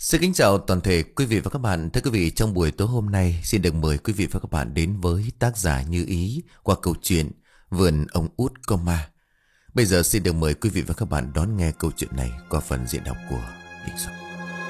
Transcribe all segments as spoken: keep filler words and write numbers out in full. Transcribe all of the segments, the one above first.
Xin kính chào toàn thể quý vị và các bạn. Thưa quý vị, trong buổi tối hôm nay xin được mời quý vị và các bạn đến với tác giả Như Ý qua câu chuyện Vườn Ông Út Có Ma. Bây giờ xin được mời quý vị và các bạn đón nghe câu chuyện này qua phần diễn đọc của Đình Sóc.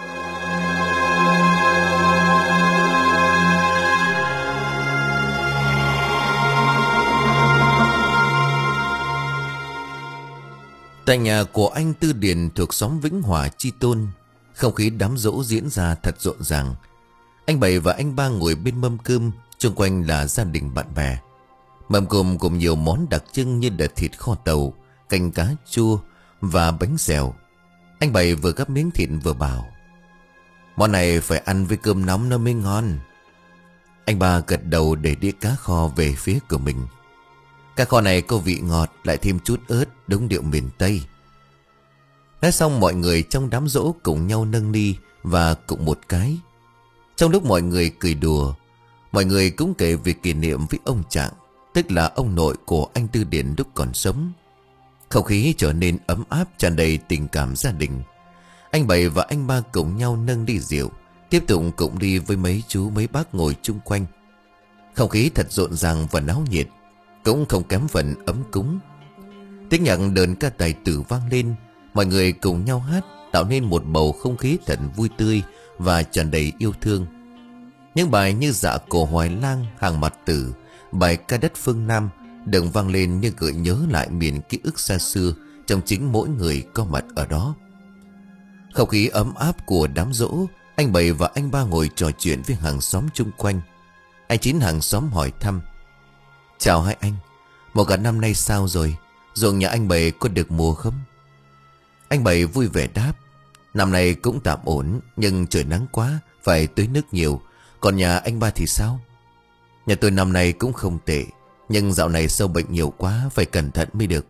Tại nhà của anh Tư Điền thuộc xóm Vĩnh Hòa, Chi Tôn, không khí đám giỗ diễn ra thật rộn ràng. Anh Bảy và anh Ba ngồi bên mâm cơm, xung quanh là gia đình bạn bè. Mâm cơm gồm nhiều món đặc trưng như là thịt kho tàu, canh cá chua và bánh xèo. Anh Bảy vừa gắp miếng thịt vừa bảo: "Món này phải ăn với cơm nóng nó mới ngon." Anh Ba gật đầu để đĩa cá kho về phía của mình. Cá kho này có vị ngọt, lại thêm chút ớt, đúng điệu miền Tây. Nói xong, mọi người trong đám giỗ cùng nhau nâng ly và cụng một cái. Trong lúc mọi người cười đùa, mọi người cũng kể về kỷ niệm với ông Trạng, tức là ông nội của anh Tư Điền lúc còn sống. Không khí trở nên ấm áp, tràn đầy tình cảm gia đình. Anh Bảy và anh Ba cùng nhau nâng ly rượu, tiếp tục cụng ly với mấy chú mấy bác ngồi chung quanh. Không khí thật rộn ràng và náo nhiệt, cũng không kém phần ấm cúng. Tiếng nhạc đờn ca tài tử vang lên, mọi người cùng nhau hát, tạo nên một bầu không khí thật vui tươi và tràn đầy yêu thương. Những bài như Dạ Cổ Hoài Lang, Hàng Mặt Tử, bài Ca Đất Phương Nam đừng vang lên như gợi nhớ lại miền ký ức xa xưa trong chính mỗi người có mặt ở đó. Không khí ấm áp của đám giỗ, anh Bảy và anh Ba ngồi trò chuyện với hàng xóm chung quanh. Anh Chín hàng xóm hỏi thăm: "Chào hai anh, một cả năm nay sao rồi? Ruộng nhà anh Bảy có được mùa không?" Anh Bảy vui vẻ đáp: "Năm nay cũng tạm ổn, nhưng trời nắng quá, phải tưới nước nhiều. Còn nhà anh Ba thì sao?" "Nhà tôi năm nay cũng không tệ, nhưng dạo này sâu bệnh nhiều quá, phải cẩn thận mới được."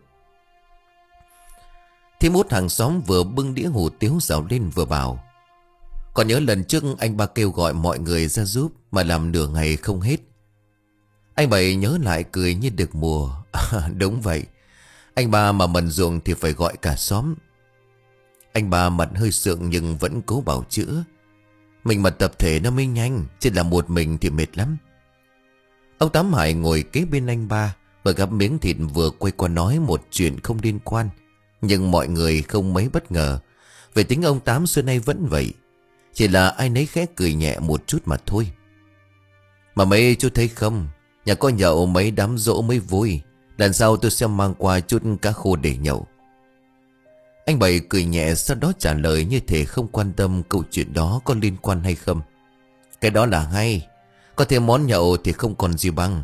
Thím Út hàng xóm vừa bưng đĩa hủ tiếu rào lên vừa bảo: "Còn nhớ lần trước anh Ba kêu gọi mọi người ra giúp mà làm nửa ngày không hết." Anh Bảy nhớ lại cười như được mùa. À, đúng vậy, anh Ba mà mần ruộng thì phải gọi cả xóm. Anh Ba mặt hơi sượng nhưng vẫn cố bảo chữa: "Mình mà tập thể nó mới nhanh, chứ là một mình thì mệt lắm." Ông Tám Hải ngồi kế bên anh Ba, vừa gắp miếng thịt vừa quay qua nói một chuyện không liên quan. Nhưng mọi người không mấy bất ngờ, về tính ông Tám xưa nay vẫn vậy, chỉ là ai nấy khẽ cười nhẹ một chút mà thôi. "Mà mấy chú thấy không, nhà có nhậu mấy đám giỗ mới vui. Lần sau tôi sẽ mang qua chút cá khô để nhậu." Anh Bảy cười nhẹ, sau đó trả lời như thể không quan tâm câu chuyện đó có liên quan hay không: "Cái đó là hay, có thêm món nhậu thì không còn gì bằng."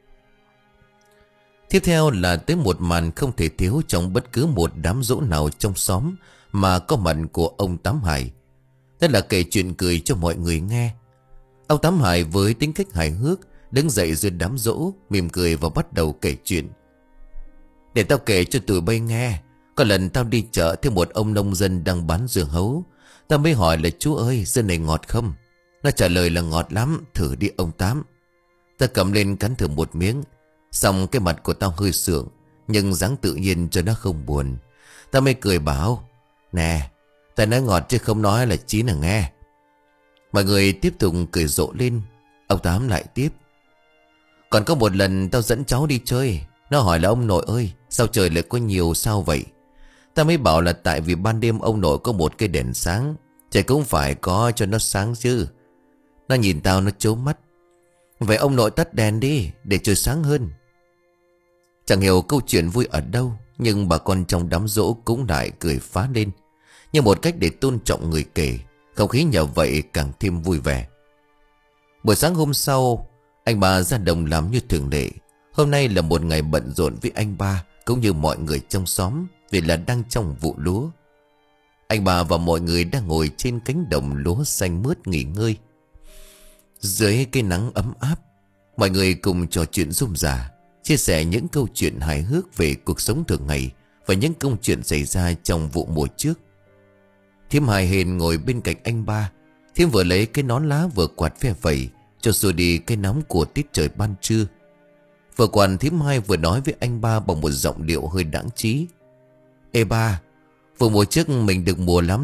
Tiếp theo là tới một màn không thể thiếu trong bất cứ một đám giỗ nào trong xóm mà có mặt của ông Tám Hải. Đó là kể chuyện cười cho mọi người nghe. Ông Tám Hải với tính cách hài hước đứng dậy giữa đám giỗ, mỉm cười và bắt đầu kể chuyện: "Để tao kể cho tụi bay nghe. Có lần tao đi chợ thấy một ông nông dân đang bán dưa hấu. Tao mới hỏi là: 'Chú ơi, dưa này ngọt không?' Nó trả lời là: 'Ngọt lắm, thử đi ông Tám.' Tao cầm lên cắn thử một miếng, xong cái mặt của tao hơi sượng, nhưng dáng tự nhiên cho nó không buồn. Tao mới cười bảo: 'Nè, tao nói ngọt chứ không nói là chín à nghe.' Mọi người tiếp tục cười rộ lên. Ông Tám lại tiếp: 'Còn có một lần tao dẫn cháu đi chơi. Nó hỏi là: "Ông nội ơi, sao trời lại có nhiều sao vậy?" Ta mới bảo là tại vì ban đêm ông nội có một cây đèn sáng, trời cũng phải có cho nó sáng chứ. Nó nhìn tao nó trố mắt: "Vậy ông nội tắt đèn đi, để trời sáng hơn." Chẳng hiểu câu chuyện vui ở đâu, nhưng bà con trong đám giỗ cũng lại cười phá lên, như một cách để tôn trọng người kể. Không khí nhờ vậy càng thêm vui vẻ. Buổi sáng hôm sau, anh Ba ra đồng làm như thường lệ. Hôm nay là một ngày bận rộn với anh Ba cũng như mọi người trong xóm, vì là đang trong vụ lúa. Anh Ba và mọi người đang ngồi trên cánh đồng lúa xanh mướt nghỉ ngơi. Dưới cái nắng ấm áp, mọi người cùng trò chuyện rôm rả, chia sẻ những câu chuyện hài hước về cuộc sống thường ngày và những câu chuyện xảy ra trong vụ mùa trước. Thím Hai Hên ngồi bên cạnh anh Ba. Thím vừa lấy cái nón lá vừa quạt phe phẩy cho xua đi cái nóng của tiết trời ban trưa. Vừa quạt, thím Hai vừa nói với anh Ba bằng một giọng điệu hơi đãng trí: "Ê ba, vụ mùa trước mình được mùa lắm đó.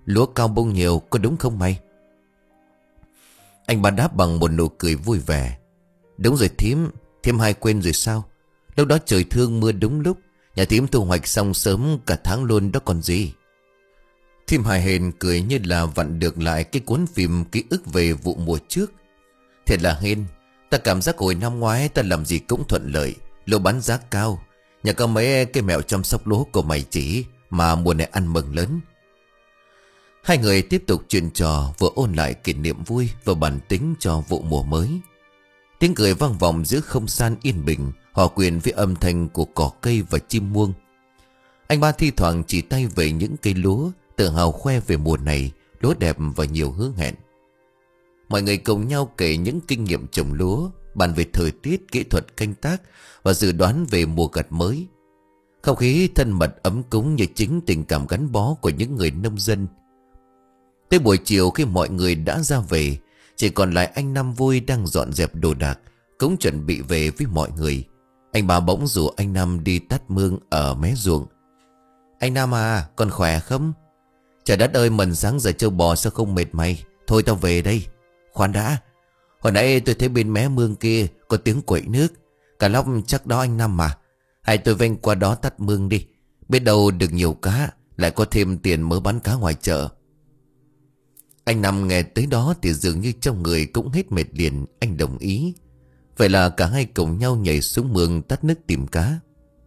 Lúa cao bông nhiều, có đúng không mày? Anh ba đáp bằng một nụ cười vui vẻ. Đúng rồi thím, thím hai quên rồi sao? Lúc đó trời thương mưa đúng lúc, nhà thím thu hoạch xong sớm cả tháng luôn đó còn gì. Thím hài hền cười như là vặn được lại cái cuốn phim ký ức về vụ mùa trước. Thiệt là hên, ta cảm giác hồi năm ngoái ta làm gì cũng thuận lợi, lúa bán giá cao. Nhà có mấy cái mẹo chăm sóc lúa của mày chỉ, mà mùa này ăn mừng lớn. Hai người tiếp tục chuyện trò, vừa ôn lại kỷ niệm vui, vừa bàn tính cho vụ mùa mới. Tiếng cười vang vọng giữa không gian yên bình, hòa quyện với âm thanh của cỏ cây và chim muông. Anh ba thi thoảng chỉ tay về những cây lúa, tự hào khoe về mùa này, lúa đẹp và nhiều hứa hẹn. Mọi người cùng nhau kể những kinh nghiệm trồng lúa, bàn về thời tiết, kỹ thuật canh tác và dự đoán về mùa gặt mới. Không khí thân mật ấm cúng như chính tình cảm gắn bó của những người nông dân. Tới buổi chiều khi mọi người đã ra về, chỉ còn lại anh Năm Vui đang dọn dẹp đồ đạc, cũng chuẩn bị về với mọi người. Anh ba bỗng rủ anh Năm đi tắt mương ở mé ruộng. Anh Năm à, còn khỏe không? Trời đất ơi, mần sáng giờ trâu bò sao không mệt mày? Thôi tao về đây. Khoan đã, hồi nãy tôi thấy bên mé mương kia có tiếng quậy nước. Cả lóc chắc đó anh Năm mà. Hay tôi vênh qua đó tắt mương đi, biết đâu được nhiều cá, lại có thêm tiền mớ bán cá ngoài chợ. Anh Năm nghe tới đó thì dường như trong người cũng hết mệt liền. Anh đồng ý. Vậy là cả hai cùng nhau nhảy xuống mương tắt nước tìm cá.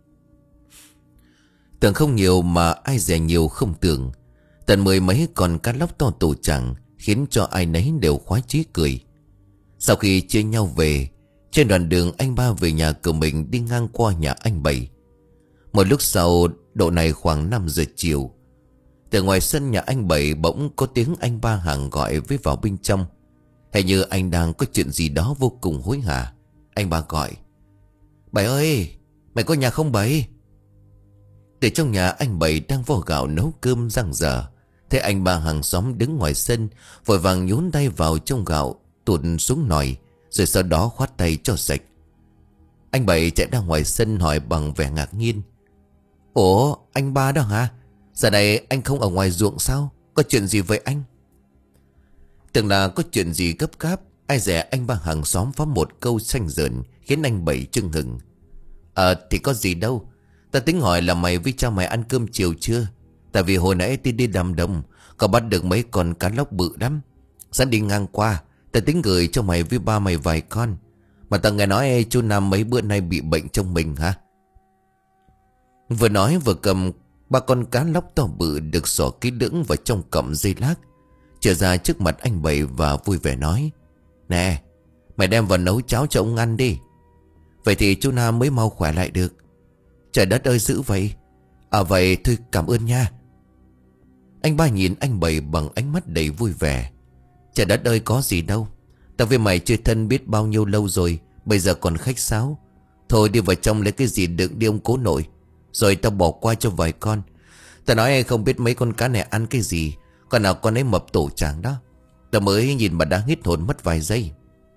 Tưởng không nhiều mà ai dè nhiều không tưởng. Tận mười mấy con cá lóc to tổ chẳng, khiến cho ai nấy đều khoái chí cười. Sau khi chia nhau về, trên đoạn đường anh ba về nhà của mình đi ngang qua nhà anh Bảy. Một lúc sau, độ này khoảng năm giờ chiều, từ ngoài sân nhà anh Bảy bỗng có tiếng anh ba hàng gọi với vào bên trong. Hình như anh đang có chuyện gì đó vô cùng hối hả. Anh ba gọi: Bảy ơi, mày có nhà không Bảy? Từ trong nhà anh Bảy đang vo gạo nấu cơm giăng dở, thấy anh ba hàng xóm đứng ngoài sân, vội vàng nhún tay vào trong gạo, tụt xuống nồi, rồi sau đó khoát tay cho sạch. Anh Bảy chạy ra ngoài sân hỏi bằng vẻ ngạc nhiên: Ủa, anh ba đó hả? Giờ này anh không ở ngoài ruộng sao? Có chuyện gì với anh? Tưởng là có chuyện gì gấp gáp, ai dè anh ba hàng xóm phá một câu xanh dợn, khiến anh Bảy chưng hừng. Ờ thì có gì đâu, ta tính hỏi là mày với cha mày ăn cơm chiều chưa? Tại vì hồi nãy tôi đi làm đồng, có bắt được mấy con cá lóc bự lắm. Sáng đi ngang qua, ta tính gửi cho mày với ba mày vài con. Mà ta nghe nói chú Nam mấy bữa nay bị bệnh trong mình hả? Vừa nói vừa cầm ba con cá lóc to bự được xỏ kỹ lưỡng vào trong cọng dây lát, trở ra trước mặt anh Bảy và vui vẻ nói: Nè, mày đem vào nấu cháo cho ông ăn đi. Vậy thì chú Nam mới mau khỏe lại được. Trời đất ơi dữ vậy. À vậy thôi cảm ơn nha. Anh ba nhìn anh Bảy bằng ánh mắt đầy vui vẻ. Trời đất ơi có gì đâu, tao với mày chơi thân biết bao nhiêu lâu rồi, bây giờ còn khách sáo. Thôi đi vào trong lấy cái gì đựng đi ông cố nội, rồi tao bỏ qua cho vài con. Tao nói không biết mấy con cá này ăn cái gì, con nào con ấy mập tổ chàng đó. Tao mới nhìn mà đã hít hồn mất vài giây.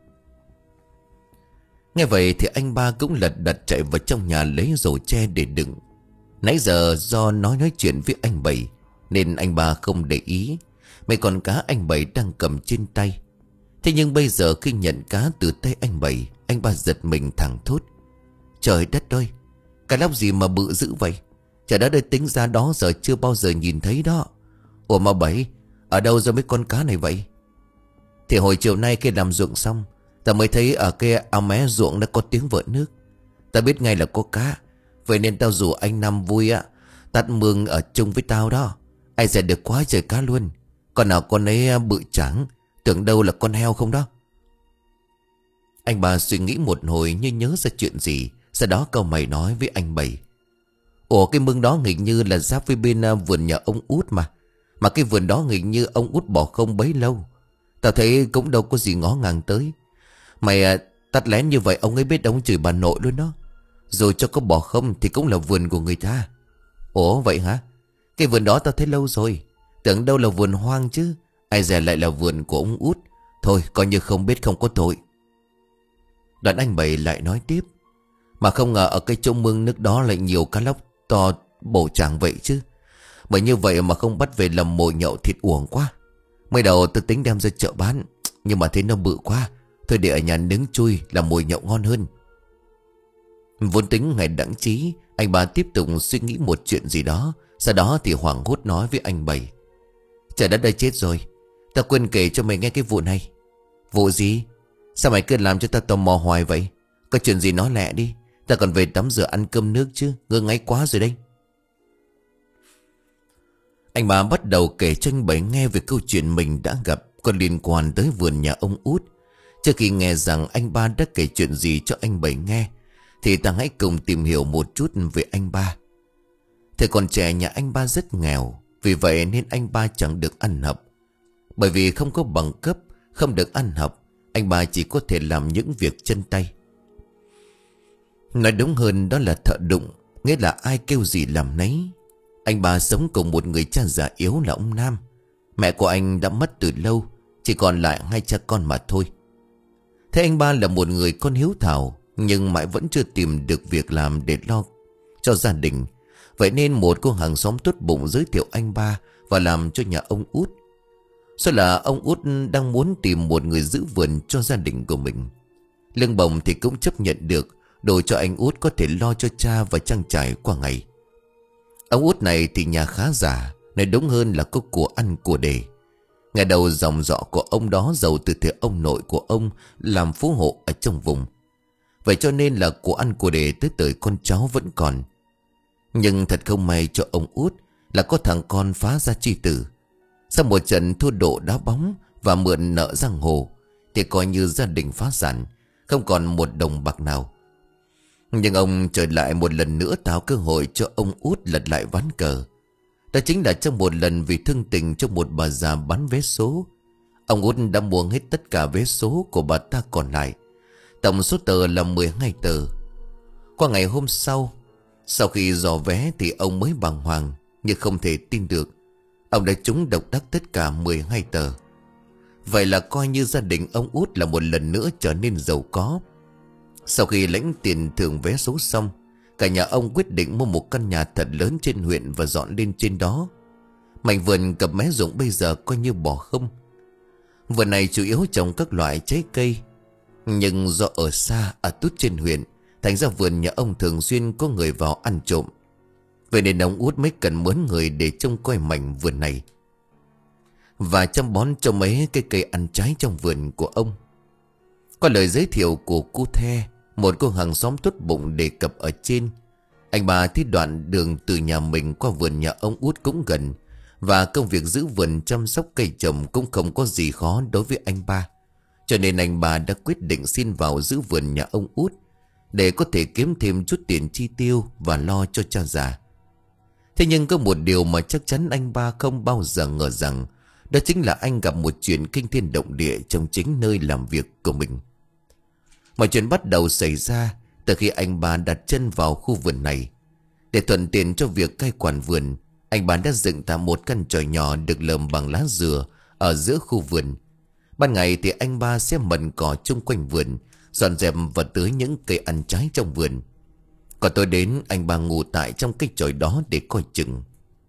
Nghe vậy thì anh ba cũng lật đật chạy vào trong nhà lấy rổ tre để đựng. Nãy giờ do nói nói chuyện với anh Bảy nên anh ba không để ý mấy con cá anh Bảy đang cầm trên tay. Thế nhưng bây giờ khi nhận cá từ tay anh Bảy, anh ba giật mình thẳng thốt: Trời đất ơi, cá lóc gì mà bự dữ vậy? Trời đất ơi, tính ra đó giờ chưa bao giờ nhìn thấy đó. Ủa mà Bảy, ở đâu ra mấy con cá này vậy? Thì hồi chiều nay khi làm ruộng xong, ta mới thấy ở cái ao mé ruộng đã có tiếng vợ nước. Ta biết ngay là có cá, vậy nên tao rủ anh Năm Vui á tắt mương ở chung với tao đó. Ai dè được quá trời cá luôn. Con nào con ấy bự trắng, tưởng đâu là con heo không đó. Anh ba suy nghĩ một hồi như nhớ ra chuyện gì, sau đó cau mày nói với anh Bảy: Ủa cái mương đó hình như là giáp với bên vườn nhà ông Út mà. Mà cái vườn đó hình như ông Út bỏ không bấy lâu. Tao thấy cũng đâu có gì ngó ngàng tới. Mày à, tắt lén như vậy ông ấy biết ông chửi bà nội luôn đó. Rồi cho có bỏ không thì cũng là vườn của người ta. Ủa vậy hả? Cái vườn đó tao thấy lâu rồi, tưởng đâu là vườn hoang chứ. Ai dè lại là vườn của ông Út. Thôi coi như không biết không có tội. Đoạn anh Bảy lại nói tiếp: Mà không ngờ ở cái chỗ mương nước đó lại nhiều cá lóc to bổ tràng vậy chứ. Bởi như vậy mà không bắt về làm mồi nhậu thịt uổng quá. Mới đầu tôi tính đem ra chợ bán, nhưng mà thấy nó bự quá, thôi để ở nhà nướng chui làm mồi nhậu ngon hơn. Vốn tính ngày đặng chí, anh ba tiếp tục suy nghĩ một chuyện gì đó. Sau đó thì hoảng hốt nói với anh Bảy: Trời đất ơi, chết rồi, tao quên kể cho mày nghe cái vụ này. Vụ gì? Sao mày cứ làm cho tao tò mò hoài vậy? Có chuyện gì nói lẹ đi, ta còn về tắm rửa ăn cơm nước chứ, ngơ ngáy quá rồi đây. Anh ba bắt đầu kể cho anh Bảy nghe về câu chuyện mình đã gặp có liên quan tới vườn nhà ông Út. Trước khi nghe rằng anh ba đã kể chuyện gì cho anh Bảy nghe, thì ta hãy cùng tìm hiểu một chút về anh ba. Thời còn trẻ nhà anh ba rất nghèo, vì vậy nên anh ba chẳng được ăn học. Bởi vì không có bằng cấp, không được ăn học, anh ba chỉ có thể làm những việc chân tay. Nói đúng hơn đó là thợ đụng, nghĩa là ai kêu gì làm nấy. Anh ba sống cùng một người cha già yếu là ông Nam. Mẹ của anh đã mất từ lâu, chỉ còn lại hai cha con mà thôi. Thế anh ba là một người con hiếu thảo, nhưng mãi vẫn chưa tìm được việc làm để lo cho gia đình. Vậy nên một cô hàng xóm tốt bụng giới thiệu anh ba và làm cho nhà ông Út. Sau là ông Út đang muốn tìm một người giữ vườn cho gia đình của mình. Lương bổng thì cũng chấp nhận được, đổi cho anh Út có thể lo cho cha và trang trải qua ngày. Ông Út này thì nhà khá giả, nói đúng hơn là có của ăn của để. Ngày đầu dòng dọ của ông đó giàu từ thời ông nội của ông làm phú hộ ở trong vùng. Vậy cho nên là của ăn của để tới tới con cháu vẫn còn. Nhưng thật không may cho ông Út là có thằng con phá ra chi tử. Sau một trận thua độ đá bóng và mượn nợ giang hồ, thì coi như gia đình phá sản, không còn một đồng bạc nào. Nhưng ông trở lại một lần nữa tạo cơ hội cho ông Út lật lại ván cờ. Đó chính là trong một lần vì thương tình cho một bà già bán vé số, ông Út đã mua hết tất cả vé số của bà ta còn lại. Tổng số tờ là mười hai tờ. Qua ngày hôm sau, sau khi dò vé thì ông mới bàng hoàng, nhưng không thể tin được ông đã trúng độc đắc tất cả mười hai tờ. Vậy là coi như gia đình ông Út là một lần nữa trở nên giàu có. Sau khi lãnh tiền thưởng vé số xong, cả nhà ông quyết định mua một căn nhà thật lớn trên huyện và dọn lên trên đó. Mảnh vườn cặp mé ruộng bây giờ coi như bỏ không. Vườn này chủ yếu trồng các loại trái cây, nhưng do ở xa ở tút trên huyện, thành ra vườn nhà ông thường xuyên có người vào ăn trộm. Vậy nên ông Út mới cần mướn người để trông coi mảnh vườn này và chăm bón cho mấy cây cây ăn trái trong vườn của ông. Qua lời giới thiệu của cô The, một cô hàng xóm tốt bụng đề cập ở trên, anh bà thấy đoạn đường từ nhà mình qua vườn nhà ông Út cũng gần, và công việc giữ vườn chăm sóc cây trồng cũng không có gì khó đối với anh ba. Cho nên anh bà đã quyết định xin vào giữ vườn nhà ông Út để có thể kiếm thêm chút tiền chi tiêu và lo cho cha già. Thế nhưng có một điều mà chắc chắn anh ba không bao giờ ngờ rằng, đó chính là anh gặp một chuyện kinh thiên động địa trong chính nơi làm việc của mình. Mọi chuyện bắt đầu xảy ra từ khi anh ba đặt chân vào khu vườn này. Để thuận tiện cho việc cai quản vườn, anh ba đã dựng tạm một căn chòi nhỏ được lợm bằng lá dừa ở giữa khu vườn. Ban ngày thì anh ba sẽ mần cỏ chung quanh vườn, dọn dẹp và tưới những cây ăn trái trong vườn. Còn tối đến, anh ba ngủ tại trong cái chòi đó để coi chừng.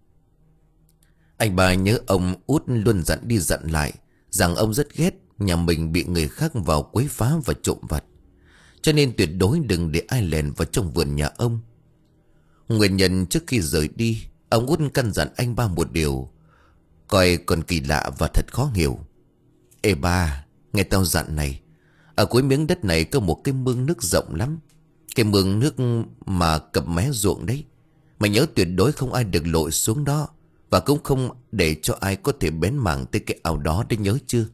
Anh ba nhớ ông Út luôn dặn đi dặn lại rằng ông rất ghét nhà mình bị người khác vào quấy phá và trộm vặt, cho nên tuyệt đối đừng để ai lèn vào trong vườn nhà ông. Nguyên nhân trước khi rời đi, ông Út căn dặn anh ba một điều coi còn kỳ lạ và thật khó hiểu. Ê ba, nghe tao dặn này, ở cuối miếng đất này có một cái mương nước rộng lắm. Cái mương nước mà cập mé ruộng đấy. Mày nhớ tuyệt đối không ai được lội xuống đó, và cũng không để cho ai có thể bén mảng tới cái ao đó, đấy nhớ chưa?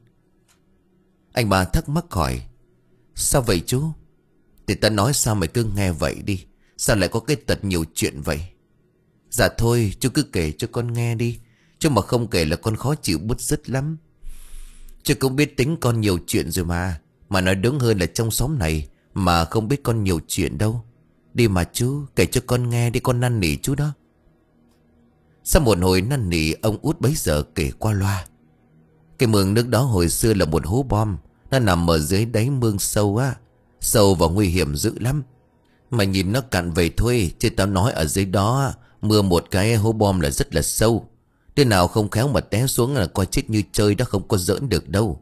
Anh ba thắc mắc hỏi: Sao vậy chú? Thì ta nói sao mày cứ nghe vậy đi, sao lại có cái tật nhiều chuyện vậy? Dạ thôi chú cứ kể cho con nghe đi, chứ mà không kể là con khó chịu bứt rứt lắm. Chú cũng biết tính con nhiều chuyện rồi mà. Mà nói đúng hơn là trong xóm này mà không biết con nhiều chuyện đâu. Đi mà chú, kể cho con nghe đi, con năn nỉ chú đó. Sau một hồi năn nỉ, ông Út bấy giờ kể qua loa. Cái mương nước đó hồi xưa là một hố bom. Nó nằm ở dưới đáy mương sâu á, sâu và nguy hiểm dữ lắm. Mà nhìn nó cạn về thôi, chứ tao nói ở dưới đó Mưa một cái hố bom là rất là sâu. Đứa nào không khéo mà té xuống là coi chết như chơi, đó không có giỡn được đâu.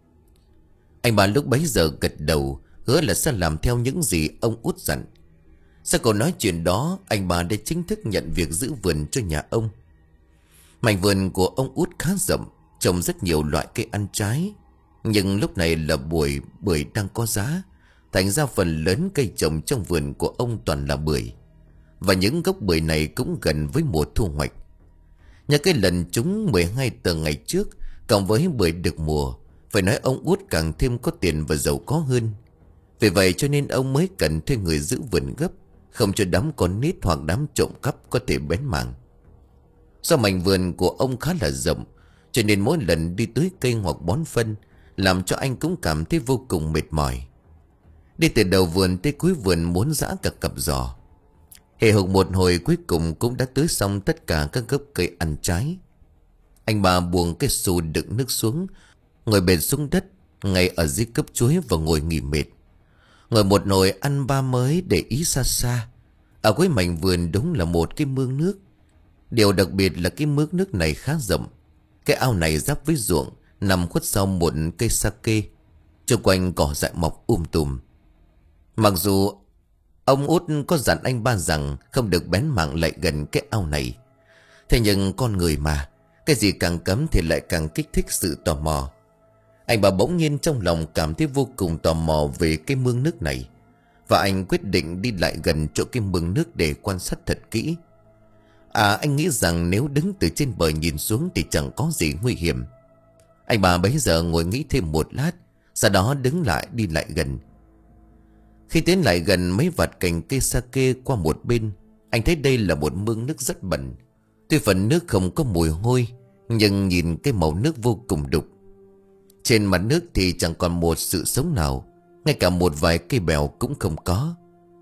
Anh ba lúc bấy giờ gật đầu, hứa là sẽ làm theo những gì ông út dặn. Sau câu nói chuyện đó, anh ba đã chính thức nhận việc giữ vườn cho nhà ông. Mảnh vườn của ông út khá rộng, trồng rất nhiều loại cây ăn trái. Nhưng lúc này là buổi bưởi đang có giá, thành ra phần lớn cây trồng trong vườn của ông toàn là bưởi. Và những gốc bưởi này cũng gần với mùa thu hoạch. Nhờ cái lần trúng mười hai tờ ngày trước, cộng với bưởi được mùa, phải nói ông út càng thêm có tiền và giàu có hơn. Vì vậy cho nên ông mới cần thuê người giữ vườn gấp, không cho đám con nít hoặc đám trộm cắp có thể bén mảng. Do mảnh vườn của ông khá là rộng, cho nên mỗi lần đi tưới cây hoặc bón phân, làm cho anh cũng cảm thấy vô cùng mệt mỏi. Đi từ đầu vườn tới cuối vườn muốn giã cả cặp giò. Hề hục một hồi cuối cùng cũng đã tưới xong tất cả các gốc cây ăn trái. Anh ba buông cái xô đựng nước xuống, ngồi bệt xuống đất ngay ở dưới cấp chuối và ngồi nghỉ mệt. Ngồi một nồi ăn ba mới để ý xa xa. Ở cuối mảnh vườn đúng là một cái mương nước. Điều đặc biệt là cái mương nước này khá rộng. Cái ao này giáp với ruộng, nằm khuất sau một cây sake. Xung quanh cỏ dại mọc um tùm. Mặc dù ông út có dặn anh ba rằng không được bén mảng lại gần cái ao này, thế nhưng con người mà, cái gì càng cấm thì lại càng kích thích sự tò mò. Anh ba bỗng nhiên trong lòng cảm thấy vô cùng tò mò về cái mương nước này, và anh quyết định đi lại gần chỗ cái mương nước để quan sát thật kỹ. À, anh nghĩ rằng nếu đứng từ trên bờ nhìn xuống thì chẳng có gì nguy hiểm. Anh ba bấy giờ ngồi nghĩ thêm một lát, sau đó đứng lại đi lại gần. Khi tiến lại gần mấy vạt cành cây sake qua một bên, anh thấy đây là một mương nước rất bẩn. Tuy phần nước không có mùi hôi, nhưng nhìn cái màu nước vô cùng đục. Trên mặt nước thì chẳng còn một sự sống nào, ngay cả một vài cây bèo cũng không có.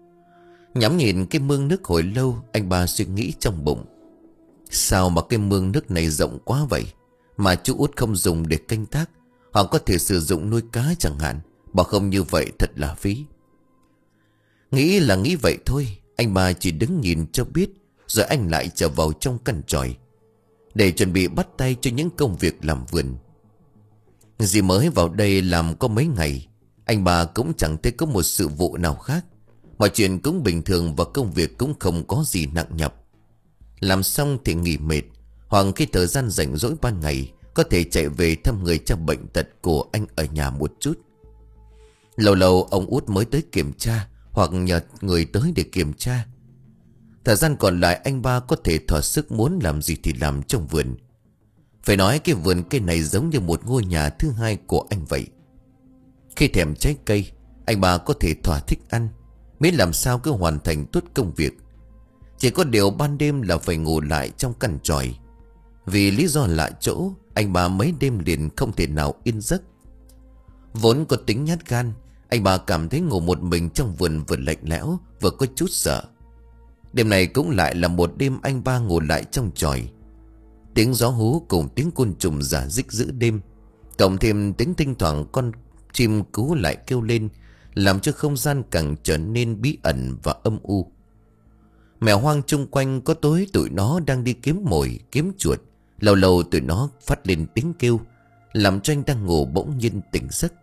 Nhắm nhìn cái mương nước hồi lâu, anh ba suy nghĩ trong bụng. Sao mà cái mương nước này rộng quá vậy, mà chú út không dùng để canh tác, hoặc có thể sử dụng nuôi cá chẳng hạn. Bảo không như vậy thật là phí. Nghĩ là nghĩ vậy thôi, anh ba chỉ đứng nhìn cho biết, rồi anh lại trở vào trong căn tròi để chuẩn bị bắt tay cho những công việc làm vườn. Dì mới vào đây làm có mấy ngày, anh ba cũng chẳng thấy có một sự vụ nào khác. Mọi chuyện cũng bình thường và công việc cũng không có gì nặng nhọc. Làm xong thì nghỉ mệt, hoặc khi thời gian rảnh rỗi ban ngày có thể chạy về thăm người cha bệnh tật của anh ở nhà một chút. Lâu lâu ông út mới tới kiểm tra, hoặc nhờ người tới để kiểm tra. Thời gian còn lại anh ba có thể thỏa sức muốn làm gì thì làm trong vườn. Phải nói cái vườn cây này giống như một ngôi nhà thứ hai của anh vậy. Khi thèm trái cây, anh ba có thể thỏa thích ăn, miễn làm sao cứ hoàn thành tốt công việc. Chỉ có điều ban đêm là phải ngủ lại trong căn tròi. Vì lý do lạ chỗ, anh ba mấy đêm liền không thể nào yên giấc. Vốn có tính nhát gan, anh ba cảm thấy ngủ một mình trong vườn vừa lạnh lẽo vừa có chút sợ. Đêm này cũng lại là một đêm anh ba ngủ lại trong tròi. Tiếng gió hú cùng tiếng côn trùng rả rích giữa đêm, cộng thêm tiếng thỉnh thoảng con chim cú lại kêu lên, làm cho không gian càng trở nên bí ẩn và âm u. Mèo hoang chung quanh có tối tụi nó đang đi kiếm mồi, kiếm chuột. Lâu lâu tụi nó phát lên tiếng kêu, làm cho anh đang ngủ bỗng nhiên tỉnh giấc.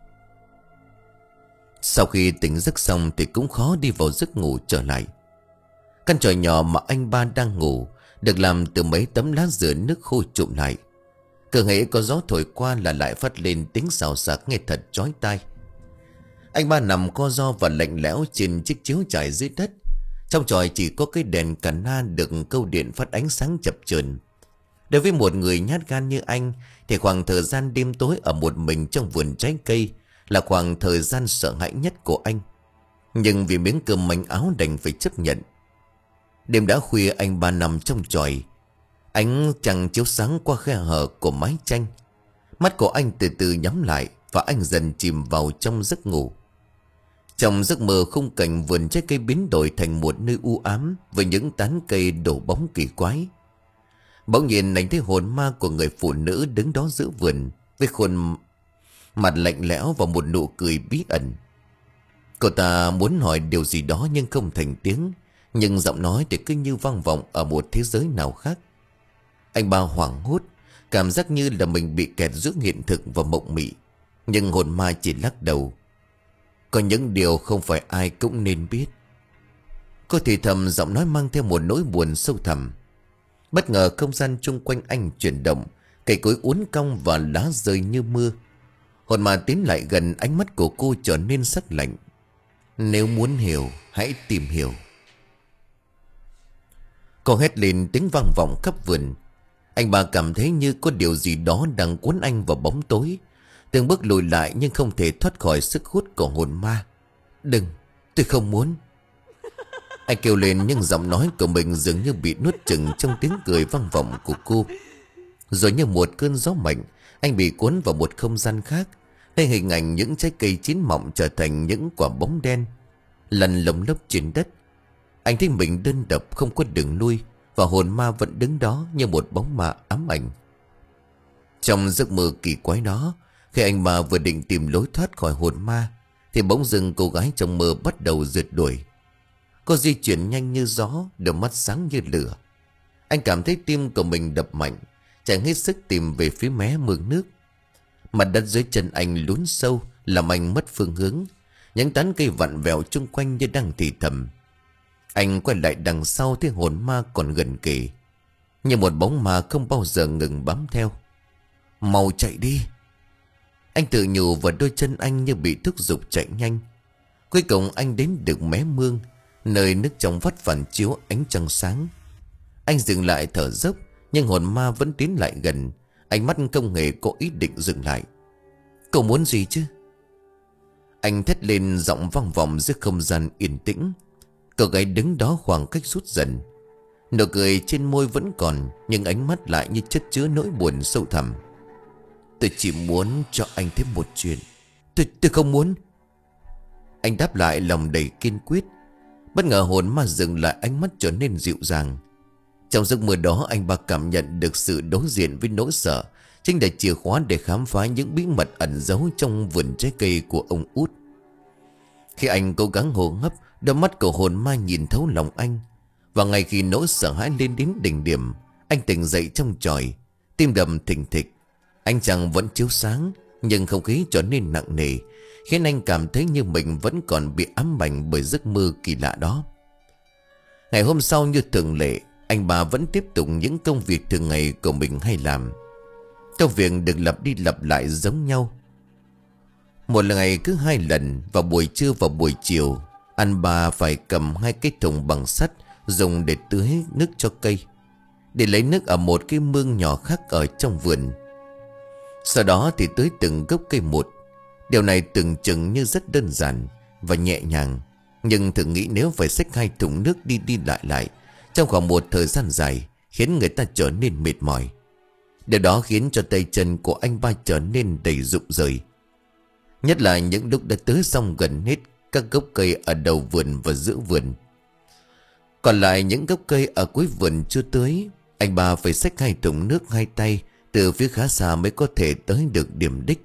Sau khi tỉnh giấc xong thì cũng khó đi vào giấc ngủ trở lại. Căn tròi nhỏ mà anh ba đang ngủ được làm từ mấy tấm lá dừa nước khô trụm lại. Cứ hễ có gió thổi qua là lại phát lên tiếng xào xạc nghe thật chói tai. Anh ba nằm co ro và lạnh lẽo trên chiếc chiếu trải dưới đất. Trong tròi chỉ có cái đèn cà na được câu điện phát ánh sáng chập chờn. Đối với một người nhát gan như anh thì khoảng thời gian đêm tối ở một mình trong vườn trái cây là khoảng thời gian sợ hãi nhất của anh. Nhưng vì miếng cơm manh áo đành phải chấp nhận. Đêm đã khuya anh ba nằm trong tròi. Ánh trăng chiếu sáng qua khe hở của mái tranh. Mắt của anh từ từ nhắm lại và anh dần chìm vào trong giấc ngủ. Trong giấc mơ, khung cảnh vườn trái cây biến đổi thành một nơi u ám với những tán cây đổ bóng kỳ quái. Bỗng nhiên anh thấy hồn ma của người phụ nữ đứng đó giữa vườn với khuôn mặt lạnh lẽo và một nụ cười bí ẩn. Cô ta muốn hỏi điều gì đó nhưng không thành tiếng, Nhưng giọng nói thì cứ như vang vọng ở một thế giới nào khác. Anh ba hoảng hốt, cảm giác như là mình bị kẹt giữa hiện thực và mộng mị. Nhưng hồn ma chỉ lắc đầu. Có những điều không phải ai cũng nên biết. Cô thì thầm, giọng nói mang theo một nỗi buồn sâu thẳm. Bất ngờ không gian chung quanh anh chuyển động, cây cối uốn cong và lá rơi như mưa. Hồn ma tiến lại gần, ánh mắt của cô trở nên sắc lạnh. Nếu muốn hiểu, hãy tìm hiểu. Cô hét lên, tiếng vang vọng khắp vườn. Anh ba cảm thấy như có điều gì đó đang cuốn anh vào bóng tối. Từng bước lùi lại nhưng không thể thoát khỏi sức hút của hồn ma. Đừng, tôi không muốn. Anh kêu lên nhưng giọng nói của mình dường như bị nuốt chửng trong tiếng cười vang vọng của cô. Rồi như một cơn gió mạnh, anh bị cuốn vào một không gian khác. Nơi hình ảnh những trái cây chín mọng trở thành những quả bóng đen lăn lồng lốc trên đất. Anh thấy mình đơn độc không có đường lui, và hồn ma vẫn đứng đó như một bóng ma ám ảnh. Trong giấc mơ kỳ quái đó, khi anh ba vừa định tìm lối thoát khỏi hồn ma, thì bỗng dưng cô gái trong mơ bắt đầu rượt đuổi. Cô di chuyển nhanh như gió, đôi mắt sáng như lửa. Anh cảm thấy tim của mình đập mạnh, chạy hết sức tìm về phía mé mương nước. Mặt đất dưới chân anh lún sâu, làm anh mất phương hướng. Những tán cây vặn vẹo chung quanh như đang thì thầm. Anh quay lại đằng sau thấy hồn ma còn gần kề, như một bóng ma không bao giờ ngừng bám theo. Mau chạy đi! Anh tự nhủ, và đôi chân anh như bị thúc giục chạy nhanh. Cuối cùng anh đến được mé mương, nơi nước trong vắt phản chiếu ánh trăng sáng. Anh dừng lại thở dốc, nhưng hồn ma vẫn tiến lại gần. Ánh mắt không hề có ý định dừng lại. Cậu muốn gì chứ? Anh thét lên, giọng vang vọng giữa không gian yên tĩnh. Cậu gái đứng đó khoảng cách rút dần. Nụ cười trên môi vẫn còn, nhưng ánh mắt lại như chất chứa nỗi buồn sâu thẳm. Tôi chỉ muốn cho anh thêm một chuyện. Tôi, tôi không muốn. Anh đáp lại lòng đầy kiên quyết. Bất ngờ hồn ma dừng lại, ánh mắt trở nên dịu dàng. Trong giấc mơ đó, anh ba cảm nhận được sự đối diện với nỗi sợ chính là chìa khóa để khám phá những bí mật ẩn giấu trong vườn trái cây của ông út. Khi anh cố gắng hô hấp, đôi mắt của hồn ma nhìn thấu lòng anh. Và ngay khi nỗi sợ hãi lên đến đỉnh điểm, anh tỉnh dậy trong chòi, tim đập thình thịch. Ánh trăng vẫn chiếu sáng, nhưng không khí trở nên nặng nề, khiến anh cảm thấy như mình vẫn còn bị ám ảnh bởi giấc mơ kỳ lạ đó. Ngày hôm sau như thường lệ, anh bà vẫn tiếp tục những công việc thường ngày của mình hay làm. Công việc được lặp đi lặp lại giống nhau. Một ngày cứ hai lần, vào buổi trưa và buổi chiều, anh bà phải cầm hai cái thùng bằng sắt dùng để tưới nước cho cây, để lấy nước ở một cái mương nhỏ khác ở trong vườn. Sau đó thì tưới từng gốc cây một. Điều này tưởng chừng như rất đơn giản và nhẹ nhàng, nhưng thử nghĩ nếu phải xách hai thùng nước đi đi lại lại trong khoảng một thời gian dài, khiến người ta trở nên mệt mỏi. Điều đó khiến cho tay chân của anh ba trở nên đầy rụng rời. Nhất là những lúc đã tưới xong gần hết các gốc cây ở đầu vườn và giữa vườn. Còn lại những gốc cây ở cuối vườn chưa tưới, anh ba phải xách hai thùng nước hai tay từ phía khá xa mới có thể tới được điểm đích.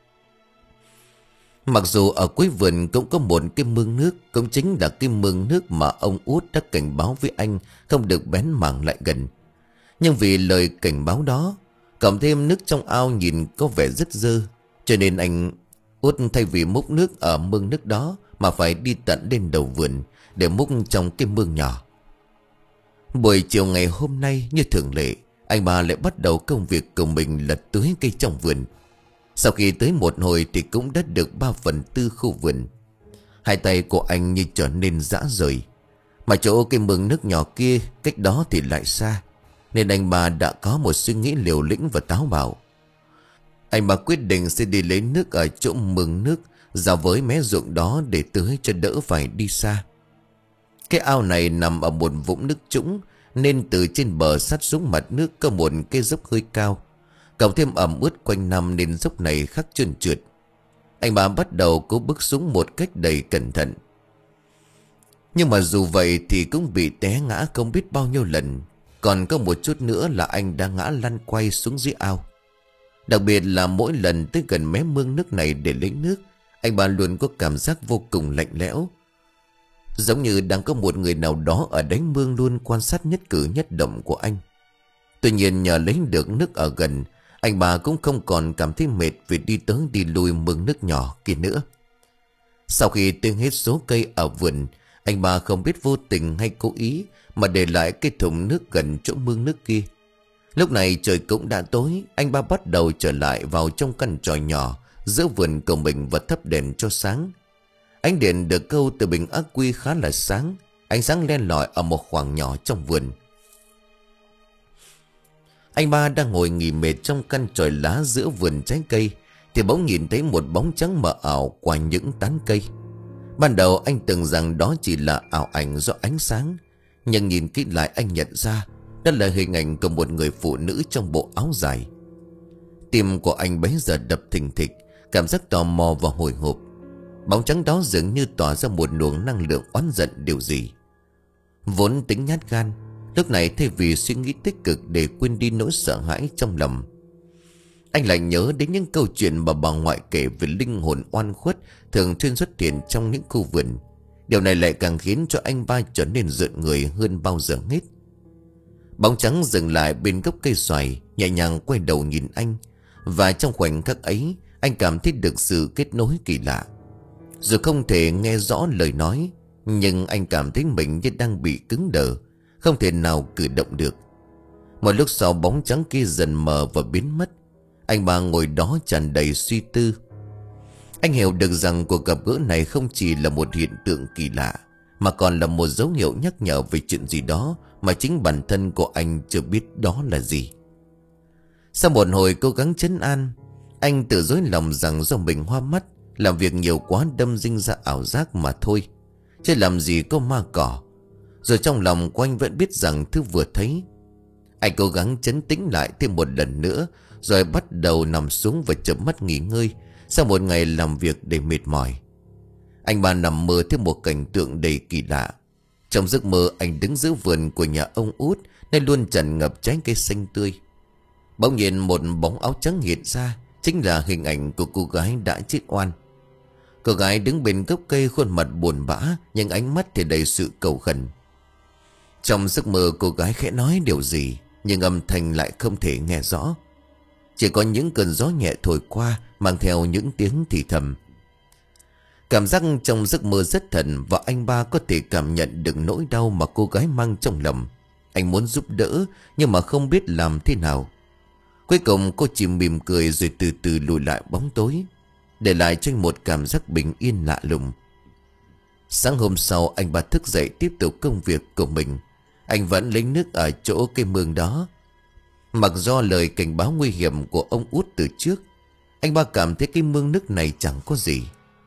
Mặc dù ở cuối vườn cũng có một cái mương nước, cũng chính là cái mương nước mà ông út đã cảnh báo với anh không được bén mảng lại gần. Nhưng vì lời cảnh báo đó, cộng thêm nước trong ao nhìn có vẻ rất dơ, cho nên anh út thay vì múc nước ở mương nước đó mà phải đi tận lên đầu vườn để múc trong cái mương nhỏ. Buổi chiều ngày hôm nay như thường lệ, anh ba lại bắt đầu công việc của mình là tưới cây trong vườn. Sau khi tưới một hồi thì cũng đã được ba phần tư khu vườn. Hai tay của anh như trở nên rã rời. Mà chỗ cái mương nước nhỏ kia cách đó thì lại xa, nên anh ba đã có một suy nghĩ liều lĩnh và táo bạo. Anh ba quyết định sẽ đi lấy nước ở chỗ mương nước ra với mé ruộng đó để tưới cho đỡ phải đi xa. Cái ao này nằm ở một vũng nước trũng, nên từ trên bờ sát xuống mặt nước có một cái dốc hơi cao, cộng thêm ẩm ướt quanh năm nên dốc này khá trơn trượt. Anh ba bắt đầu cố bước xuống một cách đầy cẩn thận. Nhưng mà dù vậy thì cũng bị té ngã không biết bao nhiêu lần. Còn có một chút nữa là anh đã ngã lăn quay xuống dưới ao. Đặc biệt là mỗi lần tới gần mé mương nước này để lấy nước, anh ba luôn có cảm giác vô cùng lạnh lẽo. Giống như đang có một người nào đó ở đáy mương luôn quan sát nhất cử nhất động của anh. Tuy nhiên nhờ lấy được nước ở gần, anh bà cũng không còn cảm thấy mệt vì đi tới đi lui mương nước nhỏ kia nữa. Sau khi tiêu hết số cây ở vườn, anh bà không biết vô tình hay cố ý mà để lại cái thùng nước gần chỗ mương nước kia. Lúc này trời cũng đã tối, anh ba bắt đầu trở lại vào trong căn tròi nhỏ giữa vườn của mình và thắp đèn cho sáng. Ánh đèn được câu từ bình ắc quy khá là sáng, ánh sáng len lỏi ở một khoảng nhỏ trong vườn. Anh ba đang ngồi nghỉ mệt trong căn chòi lá giữa vườn trái cây thì bỗng nhìn thấy một bóng trắng mờ ảo qua những tán cây. Ban đầu anh tưởng rằng đó chỉ là ảo ảnh do ánh sáng, nhưng nhìn kỹ lại anh nhận ra đó là hình ảnh của một người phụ nữ trong bộ áo dài. Tim của anh bấy giờ đập thình thịch, cảm giác tò mò và hồi hộp. Bóng trắng đó dường như tỏa ra một luồng năng lượng oán giận điều gì. Vốn tính nhát gan, lúc này thay vì suy nghĩ tích cực để quên đi nỗi sợ hãi trong lòng, anh lại nhớ đến những câu chuyện mà bà ngoại kể về linh hồn oan khuất thường xuyên xuất hiện trong những khu vườn. Điều này lại càng khiến cho anh ba trở nên rợn người hơn bao giờ hết. Bóng trắng dừng lại bên gốc cây xoài, nhẹ nhàng quay đầu nhìn anh. Và trong khoảnh khắc ấy, anh cảm thấy được sự kết nối kỳ lạ. Dù không thể nghe rõ lời nói, nhưng anh cảm thấy mình như đang bị cứng đờ, không thể nào cử động được. Một lúc sau bóng trắng kia dần mờ và biến mất. Anh ba ngồi đó tràn đầy suy tư. Anh hiểu được rằng cuộc gặp gỡ này không chỉ là một hiện tượng kỳ lạ, mà còn là một dấu hiệu nhắc nhở về chuyện gì đó mà chính bản thân của anh chưa biết đó là gì. Sau một hồi cố gắng trấn an, anh tự dối lòng rằng do mình hoa mắt, làm việc nhiều quá đâm dinh ra ảo giác mà thôi, chứ làm gì có ma cỏ. Rồi trong lòng của anh vẫn biết rằng thứ vừa thấy. Anh cố gắng trấn tĩnh lại thêm một lần nữa, rồi bắt đầu nằm xuống và chợp mắt nghỉ ngơi sau một ngày làm việc đầy mệt mỏi. Anh ba nằm mơ thêm một cảnh tượng đầy kỳ lạ. Trong giấc mơ anh đứng giữa vườn của nhà ông Út, nơi luôn tràn ngập trái cây xanh tươi. Bỗng nhiên một bóng áo trắng hiện ra, chính là hình ảnh của cô gái đã chết oan. Cô gái đứng bên gốc cây, khuôn mặt buồn bã, nhưng ánh mắt thì đầy sự cầu khẩn. Trong giấc mơ cô gái khẽ nói điều gì, nhưng âm thanh lại không thể nghe rõ. Chỉ có những cơn gió nhẹ thổi qua, mang theo những tiếng thì thầm. Cảm giác trong giấc mơ rất thật, và anh ba có thể cảm nhận được nỗi đau mà cô gái mang trong lòng. Anh muốn giúp đỡ, nhưng mà không biết làm thế nào. Cuối cùng cô chỉ mỉm cười rồi từ từ lùi lại bóng tối, để lại cho anh một cảm giác bình yên lạ lùng. Sáng hôm sau anh ba thức dậy tiếp tục công việc của mình. Anh vẫn lấy nước ở chỗ cây mương đó. Mặc do lời cảnh báo nguy hiểm của ông Út từ trước, anh ba cảm thấy cái mương nước này chẳng có gì.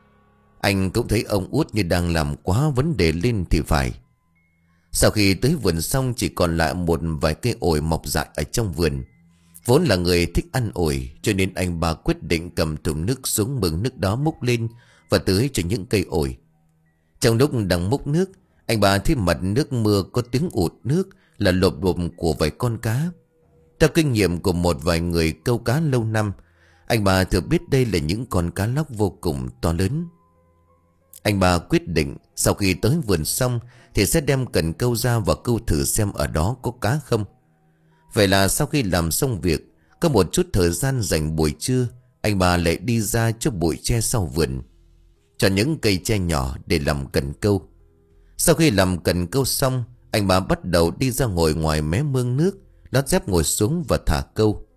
Anh cũng thấy ông Út như đang làm quá vấn đề lên thì phải. Sau khi tới vườn xong, chỉ còn lại một vài cây ổi mọc dại ở trong vườn. Vốn là người thích ăn ổi, cho nên anh ba quyết định cầm thùng nước xuống mương nước đó múc lên và tưới cho những cây ổi. Trong lúc đang múc nước, anh ba thấy mặt nước mưa có tiếng ụt nước là lộp bộp của vài con cá. Theo kinh nghiệm của một vài người câu cá lâu năm, anh ba thừa biết đây là những con cá lóc vô cùng to lớn. Anh ba quyết định sau khi tới vườn xong thì sẽ đem cần câu ra và câu thử xem ở đó có cá không. Vậy là sau khi làm xong việc, có một chút thời gian dành buổi trưa, anh ba lại đi ra chỗ bụi tre sau vườn, chọn những cây tre nhỏ để làm cần câu. Sau khi làm cần câu xong, anh ba bắt đầu đi ra ngồi ngoài mé mương nước, lót dép ngồi xuống và thả câu.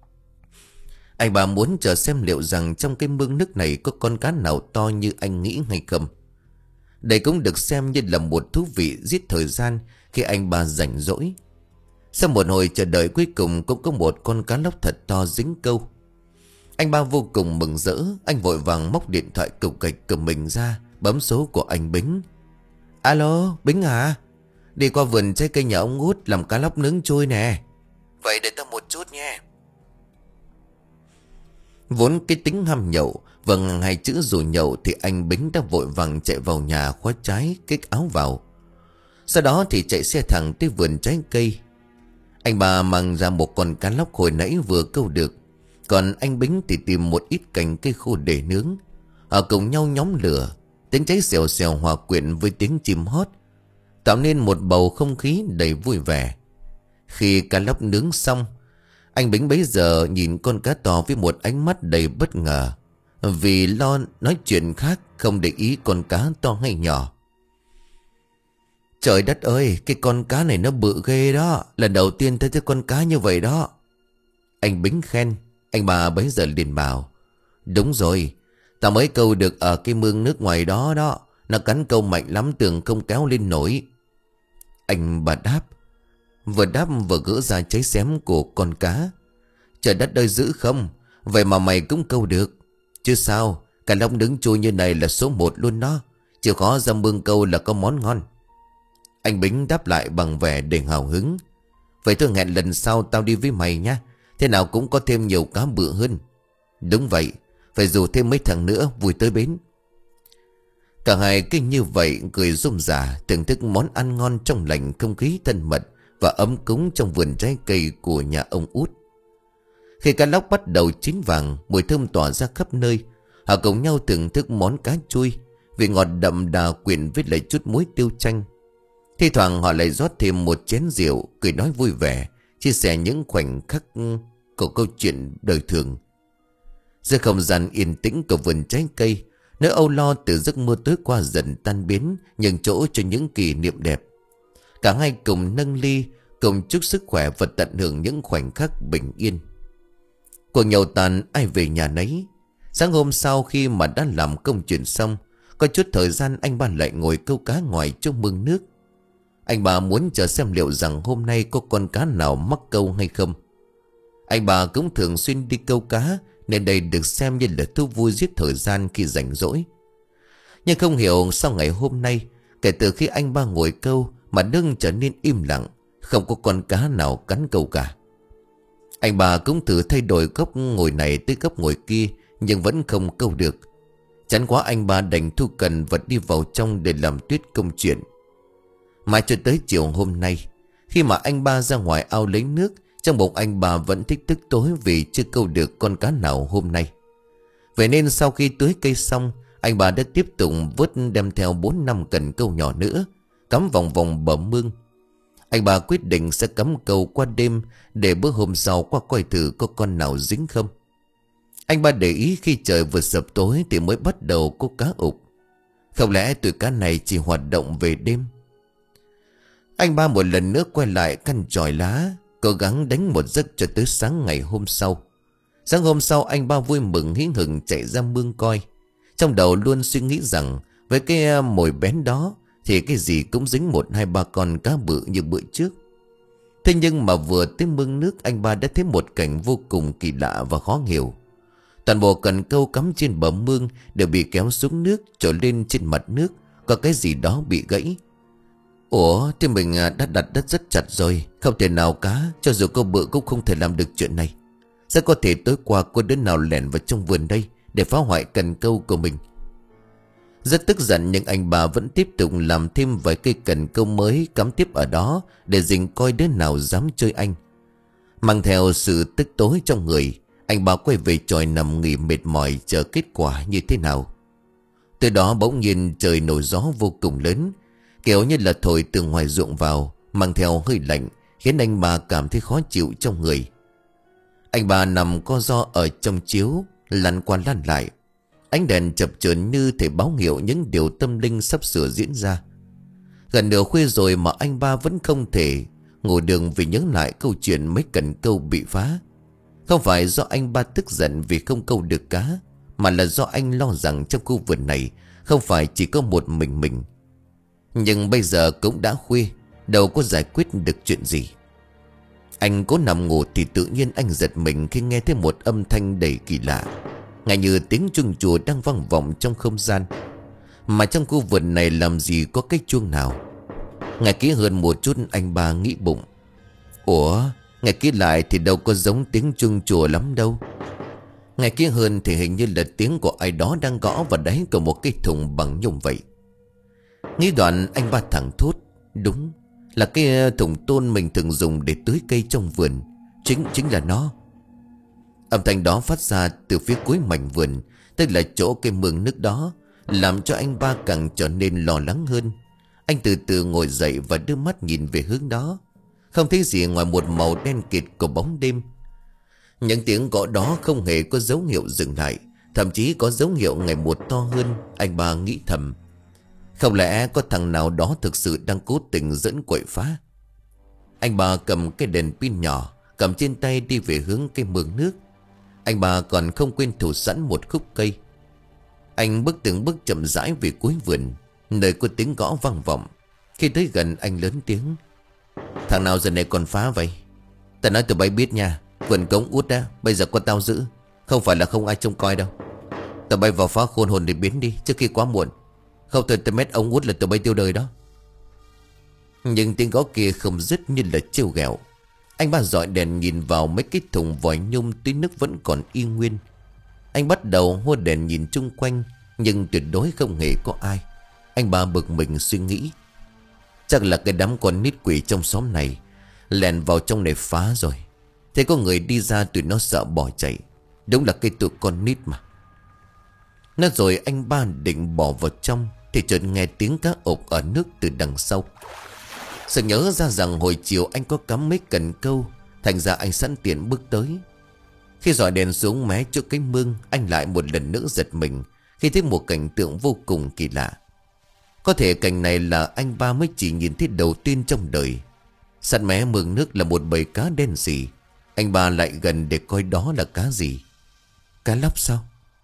Anh ba muốn chờ xem liệu rằng trong cái mương nước này có con cá nào to như anh nghĩ hay không. Đây cũng được xem như là một thú vị giết thời gian khi anh ba rảnh rỗi. Sau một hồi chờ đợi, cuối cùng cũng có một con cá lóc thật to dính câu. Anh ba vô cùng mừng rỡ, anh vội vàng móc điện thoại cục gạch của mình ra, bấm số của anh Bính. Alo, Bính à? Đi qua vườn trái cây nhà ông Út làm cá lóc nướng trôi nè. Vậy để tao một chút nha. Vốn cái tính ham nhậu, vâng hai chữ dù nhậu thì anh Bính đã vội vàng chạy vào nhà khóa trái, kích áo vào. Sau đó thì chạy xe thẳng tới vườn trái cây. Anh ba mang ra một con cá lóc hồi nãy vừa câu được, còn anh Bính thì tìm một ít cành cây khô để nướng. Họ cùng nhau nhóm lửa. Tiếng cháy xèo xèo hòa quyện với tiếng chim hót, tạo nên một bầu không khí đầy vui vẻ. Khi cá lóc nướng xong, anh Bính bấy giờ nhìn con cá to với một ánh mắt đầy bất ngờ, vì lo nói chuyện khác, không để ý con cá to hay nhỏ. Trời đất ơi, cái con cá này nó bự ghê đó. Lần đầu tiên thấy thấy con cá như vậy đó. Anh Bính khen. Anh bà bấy giờ liền bảo: đúng rồi, tao mới câu được ở cái mương nước ngoài đó đó. Nó cắn câu mạnh lắm, tưởng không kéo lên nổi. Anh bà đáp. Vừa đáp vừa gỡ ra cháy xém của con cá. Trời đất ơi, dữ không? Vậy mà mày cũng câu được. Chứ sao, cá lóc đứng chui như này là số một luôn đó. Chịu khó ra mương câu là có món ngon. Anh Bính đáp lại bằng vẻ đầy hào hứng. Vậy tôi hẹn lần sau tao đi với mày nhá. Thế nào cũng có thêm nhiều cá bự hơn. Đúng vậy, phải rủ thêm mấy thằng nữa vui tới bến. Cả hai kinh như vậy cười rôm rả, thưởng thức món ăn ngon trong lành, không khí thân mật và ấm cúng trong vườn trái cây của nhà ông Út. Khi cá lóc bắt đầu chín vàng, mùi thơm tỏa ra khắp nơi. Họ cùng nhau thưởng thức món cá chui, vị ngọt đậm đà quyện với lại chút muối tiêu chanh. Thi thoảng họ lại rót thêm một chén rượu, cười nói vui vẻ, chia sẻ những khoảnh khắc của câu chuyện đời thường. Giữa không gian yên tĩnh của vườn trái cây, nỗi âu lo từ giấc mơ tối qua dần tan biến, nhường chỗ cho những kỷ niệm đẹp. Cả hai cùng nâng ly, cùng chúc sức khỏe và tận hưởng những khoảnh khắc bình yên. Cuộc nhậu tàn ai về nhà nấy. Sáng hôm sau khi mà đã làm công chuyện xong, có chút thời gian anh ba lại ngồi câu cá ngoài trong mương nước. Anh bà muốn chờ xem liệu rằng hôm nay có con cá nào mắc câu hay không. Anh bà cũng thường xuyên đi câu cá, nên đây được xem như là thú vui giết thời gian khi rảnh rỗi. Nhưng không hiểu sao ngày hôm nay, kể từ khi anh ba ngồi câu mà nước trở nên im lặng, không có con cá nào cắn câu cả. Anh bà cũng thử thay đổi góc ngồi này tới góc ngồi kia, nhưng vẫn không câu được. Chán quá anh ba đành thu cần vật đi vào trong để làm tuyết công chuyện. Mãi cho tới chiều hôm nay, khi mà anh ba ra ngoài ao lấy nước, trong bụng anh bà vẫn thích tức tối vì chưa câu được con cá nào hôm nay. Vậy nên sau khi tưới cây xong, anh bà đã tiếp tục vớt đem theo bốn năm cần câu nhỏ nữa, cắm vòng vòng bờ mương. Anh bà quyết định sẽ cắm câu qua đêm, để bữa hôm sau qua coi thử có con nào dính không. Anh ba để ý khi trời vừa sập tối thì mới bắt đầu có cá ục. Không lẽ tụi cá này chỉ hoạt động về đêm? Anh ba một lần nữa quay lại căn chòi lá, cố gắng đánh một giấc cho tới sáng ngày hôm sau. Sáng hôm sau anh ba vui mừng hí hửng chạy ra mương coi. Trong đầu luôn suy nghĩ rằng với cái mồi bén đó thì cái gì cũng dính một hai ba con cá bự như bữa trước. Thế nhưng mà vừa tới mương nước, anh ba đã thấy một cảnh vô cùng kỳ lạ và khó hiểu. Toàn bộ cần câu cắm trên bờ mương đều bị kéo xuống nước, trồi lên trên mặt nước, có cái gì đó bị gãy. Ủa, thì mình đã đặt đất rất chặt rồi, không thể nào cá, cho dù câu bự cũng không thể làm được chuyện này. Sẽ có thể tối qua có đứa nào lẻn vào trong vườn đây để phá hoại cần câu của mình. Rất tức giận, nhưng anh bà vẫn tiếp tục làm thêm vài cây cần câu mới cắm tiếp ở đó, để dình coi đứa nào dám chơi anh. Mang theo sự tức tối trong người, anh bà quay về chòi nằm nghỉ mệt mỏi, chờ kết quả như thế nào. Từ đó bỗng nhiên trời nổi gió vô cùng lớn, kiểu như là thổi từ ngoài ruộng vào, mang theo hơi lạnh, khiến anh bà cảm thấy khó chịu trong người. Anh bà nằm co ro ở trong chiếu, lăn qua lăn lại. Ánh đèn chập chờn như thể báo hiệu những điều tâm linh sắp sửa diễn ra. Gần nửa khuya rồi mà anh ba vẫn không thể ngủ được, vì nhớ lại câu chuyện mấy cần câu bị phá. Không phải do anh ba tức giận vì không câu được cá, mà là do anh lo rằng trong khu vườn này không phải chỉ có một mình mình. Nhưng bây giờ cũng đã khuya, đâu có giải quyết được chuyện gì. Anh cố nằm ngủ thì tự nhiên anh giật mình khi nghe thấy một âm thanh đầy kỳ lạ, ngay như tiếng chuông chùa đang vang vọng trong không gian. Mà trong khu vườn này làm gì có cái chuông nào. Nghe kỹ hơn một chút, anh ba nghĩ bụng: ủa, nghe kỹ lại thì đâu có giống tiếng chuông chùa lắm đâu. Nghe kỹ hơn thì hình như là tiếng của ai đó đang gõ vào đáy của một cái thùng bằng nhung vậy. Nghĩ đoạn, anh ba thẳng thốt: đúng, là cái thùng tôn mình thường dùng để tưới cây trong vườn. Chính chính là nó. Âm thanh đó phát ra từ phía cuối mảnh vườn, tức là chỗ cây mương nước đó. làm cho anh ba càng trở nên lo lắng hơn. Anh từ từ ngồi dậy và đưa mắt nhìn về hướng đó. Không thấy gì ngoài một màu đen kịt của bóng đêm. Những tiếng gõ đó không hề có dấu hiệu dừng lại, thậm chí có dấu hiệu ngày một to hơn. Anh ba nghĩ thầm, không lẽ có thằng nào đó thực sự đang cố tình dẫn quậy phá. Anh ba cầm cái đèn pin nhỏ, cầm trên tay đi về hướng cái mương nước. Anh ba còn không quên thủ sẵn một khúc cây. Anh bước từng bước chậm rãi về cuối vườn, nơi có tiếng gõ vang vọng. Khi tới gần anh lớn tiếng, thằng nào giờ này còn phá vậy? Ta nói tụi bay biết nha, vườn cống út á, bây giờ có tao giữ, không phải là không ai trông coi đâu. Tụi bay vào phá khôn hồn để biến đi trước khi quá muộn. Không tôi tôi mét ông út là tụi bay tiêu đời đó. Nhưng tiếng gõ kia không dứt như là trêu ghẹo. Anh ba dọi đèn nhìn vào mấy cái thùng vòi nhôm tuy nước vẫn còn y nguyên. Anh bắt đầu hua đèn nhìn chung quanh, nhưng tuyệt đối không hề có ai. Anh ba bực mình suy nghĩ, chắc là cái đám con nít quỷ trong xóm này lèn vào trong này phá rồi. Thế có người đi ra, tụi nó sợ bỏ chạy. Đúng là cái tụi con nít mà. Nói rồi anh ba định bỏ vào trong thì chợt nghe tiếng cá ộp ở nước từ đằng sau. Sự nhớ ra rằng hồi chiều anh có cắm mấy cần câu, thành ra anh sẵn tiện bước tới. Khi dọi đèn xuống mé chỗ cái mương, anh lại một lần nữa giật mình khi thấy một cảnh tượng vô cùng kỳ lạ. Có thể cảnh này là anh ba mới chỉ nhìn thấy đầu tiên trong đời. Sát mé mương nước là một bầy cá đen sì. Anh ba lại gần để coi đó là cá gì. Cá lóc sao?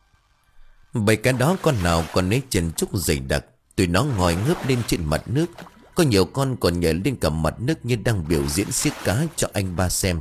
Bầy cá đó con nào còn lấy chân trúc dày đặc. Tụi nó ngồi ngớp lên trên mặt nước. Có nhiều con còn nhảy lên cả mặt nước như đang biểu diễn xiết cá cho anh ba xem.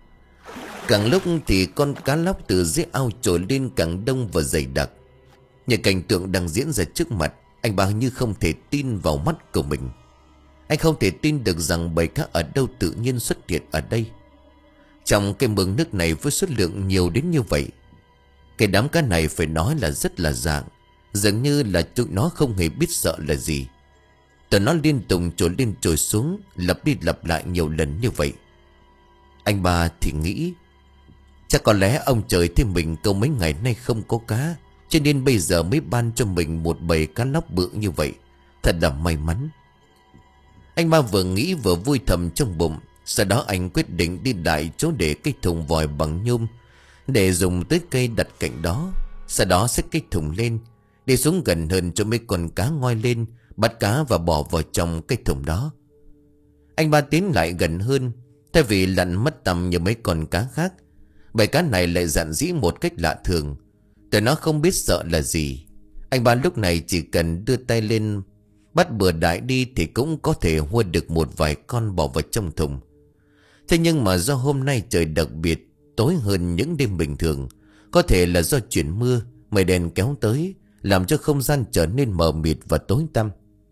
Càng lúc thì con cá lóc từ dưới ao trồi lên càng đông và dày đặc. Những cảnh tượng đang diễn ra trước mặt, anh ba như không thể tin vào mắt của mình. Anh không thể tin được rằng bầy cá ở đâu tự nhiên xuất hiện ở đây, trong cái mương nước này với số lượng nhiều đến như vậy. Cái đám cá này phải nói là rất là dạng, dường như là tụi nó không hề biết sợ là gì. Tụi nó liên tục trồi lên trồi xuống, lặp đi lặp lại nhiều lần như vậy. Anh ba thì nghĩ, chắc có lẽ ông trời thấy mình câu mấy ngày nay không có cá, cho nên bây giờ mới ban cho mình một bầy cá lóc bự như vậy. Thật là may mắn. Anh ba vừa nghĩ vừa vui thầm trong bụng. Sau đó anh quyết định đi lại chỗ để cái thùng vòi bằng nhôm, để dùng tới cây đặt cạnh đó. Sau đó xách cái thùng lên, đi xuống gần hơn cho mấy con cá ngoi lên, bắt cá và bỏ vào trong cái thùng đó. Anh ba tiến lại gần hơn. Thay vì lặn mất tầm như mấy con cá khác, bầy cá này lại dạn dĩ một cách lạ thường. Tụi nó không biết sợ là gì. Anh ba lúc này chỉ cần đưa tay lên bắt bừa đại đi thì cũng có thể hua được một vài con bỏ vào trong thùng. Thế nhưng mà do hôm nay trời đặc biệt tối hơn những đêm bình thường, có thể là do chuyển mưa, mây đen kéo tới, làm cho không gian trở nên mờ mịt và tối tăm,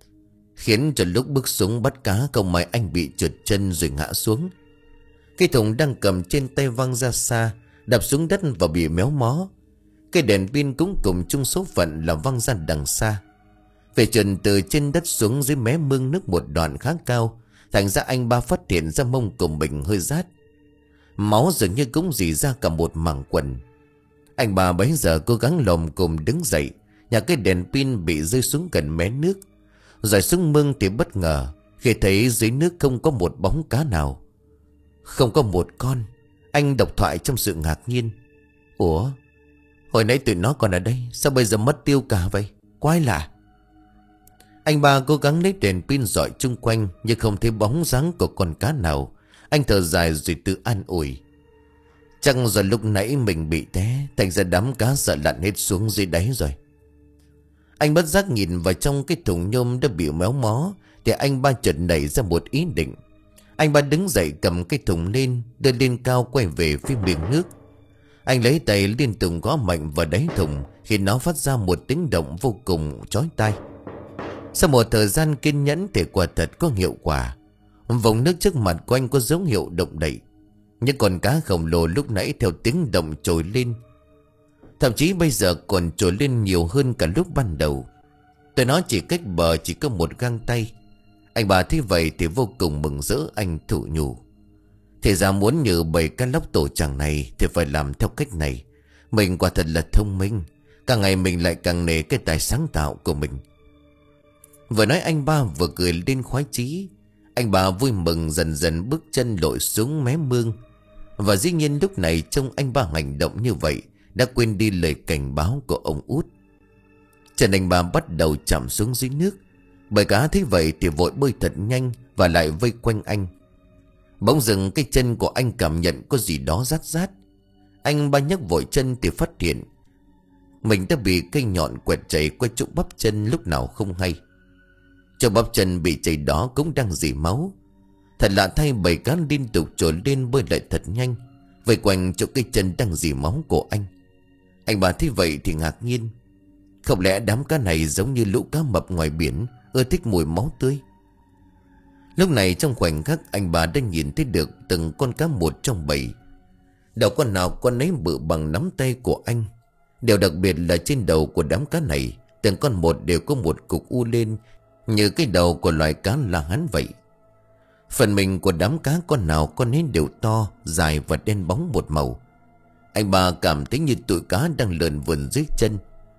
khiến cho lúc bước xuống bắt cá không may anh bị trượt chân rồi ngã xuống. Cái thùng đang cầm trên tay văng ra xa, đập xuống đất và bị méo mó. Cái đèn pin cũng cùng chung số phận là văng ra đằng xa. Về trần từ trên đất xuống dưới mé mương nước một đoạn khá cao, thành ra anh ba phát hiện ra mông của mình hơi rát. Máu dường như cũng rỉ ra cả một mảng quần. Anh ba bấy giờ cố gắng lồm cồm đứng dậy, nhà cái đèn pin bị rơi xuống gần mé nước. Rồi xuống mương thì bất ngờ khi thấy dưới nước không có một bóng cá nào, không có một con. Anh đọc thoại trong sự ngạc nhiên. Ủa, hồi nãy tụi nó còn ở đây, sao bây giờ mất tiêu cả vậy? Quái lạ. Anh ba cố gắng lấy đèn pin dọi chung quanh, nhưng không thấy bóng dáng của con cá nào. Anh thở dài rồi tự an ủi, chắc do lúc nãy mình bị té, thành ra đám cá sợ lặn hết xuống dưới đáy rồi. Anh bất giác nhìn vào trong cái thùng nhôm đã bị méo mó, thì anh ba chợt nảy ra một ý định. Anh ba đứng dậy cầm cái thùng lên, đưa lên cao quay về phía miệng nước. Anh lấy tay liên tục gõ mạnh vào đáy thùng, khi nó phát ra một tiếng động vô cùng chói tai. Sau một thời gian kiên nhẫn thì quả thật có hiệu quả. Vòng nước trước mặt của anh có dấu hiệu động đậy. Những con cá khổng lồ lúc nãy theo tiếng động trồi lên, thậm chí bây giờ còn trồi lên nhiều hơn cả lúc ban đầu. Tụi nó chỉ cách bờ chỉ có một gang tay. Anh bà thấy vậy thì vô cùng mừng rỡ. Anh thụ nhủ, thì ra muốn như bầy cá lóc tổ chàng này thì phải làm theo cách này. Mình quả thật là thông minh, Càng ngày mình lại càng nể cái tài sáng tạo của mình. Vừa nói anh ba vừa cười lên khoái chí. Anh ba vui mừng dần dần bước chân lội xuống mé mương. Và dĩ nhiên lúc này trông anh ba hành động như vậy đã quên đi lời cảnh báo của ông út. Chân anh ba bắt đầu chạm xuống dưới nước. Bầy cá thấy vậy thì vội bơi thật nhanh và lại vây quanh anh. Bỗng dừng cái chân của anh cảm nhận có gì đó rát rát. Anh ba nhấc vội chân thì phát hiện mình đã bị cây nhọn quẹt chảy qua chỗ bắp chân lúc nào không hay. Chỗ bắp chân bị chảy đó cũng đang rỉ máu. Thật lạ thay, bầy cá liên tục trồi lên bơi lại thật nhanh, vây quanh chỗ cây chân đang rỉ máu của anh. Anh bà thấy vậy thì ngạc nhiên. Không lẽ đám cá này giống như lũ cá mập ngoài biển, ưa thích mùi máu tươi? Lúc này trong khoảnh khắc anh bà đã nhìn thấy được từng con cá một trong bầy. Đầu con nào con nấy bự bằng nắm tay của anh. Điều đặc biệt là trên đầu của đám cá này, từng con một đều có một cục u lên như cái đầu của loài cá La Hán vậy. Phần mình của đám cá con nào con nấy đều to, dài và đen bóng một màu. Anh bà cảm thấy như tụi cá đang lượn vườn dưới chân.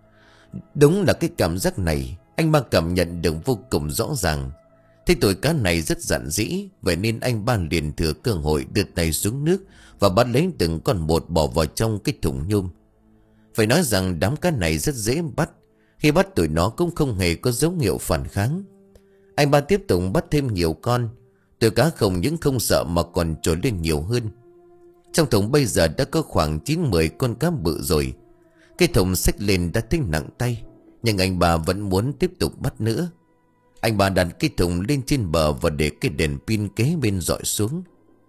Đúng là cái cảm giác này anh ba cảm nhận được vô cùng rõ ràng. Thế tụi cá này rất giản dĩ, vậy nên anh ba liền thừa cơ hội đưa tay xuống nước và bắt lấy từng con một bỏ vào trong cái thùng nhôm. Phải nói rằng đám cá này rất dễ bắt. Khi bắt tụi nó cũng không hề có dấu hiệu phản kháng. Anh ba tiếp tục bắt thêm nhiều con. Tụi cá không những không sợ mà còn trồi lên nhiều hơn. Trong thùng bây giờ đã có khoảng chín mười con cá bự rồi. Cái thùng xách lên đã thấy nặng tay, nhưng anh ba vẫn muốn tiếp tục bắt nữa. Anh ba đặt cái thùng lên trên bờ và để cái đèn pin kế bên dọi xuống.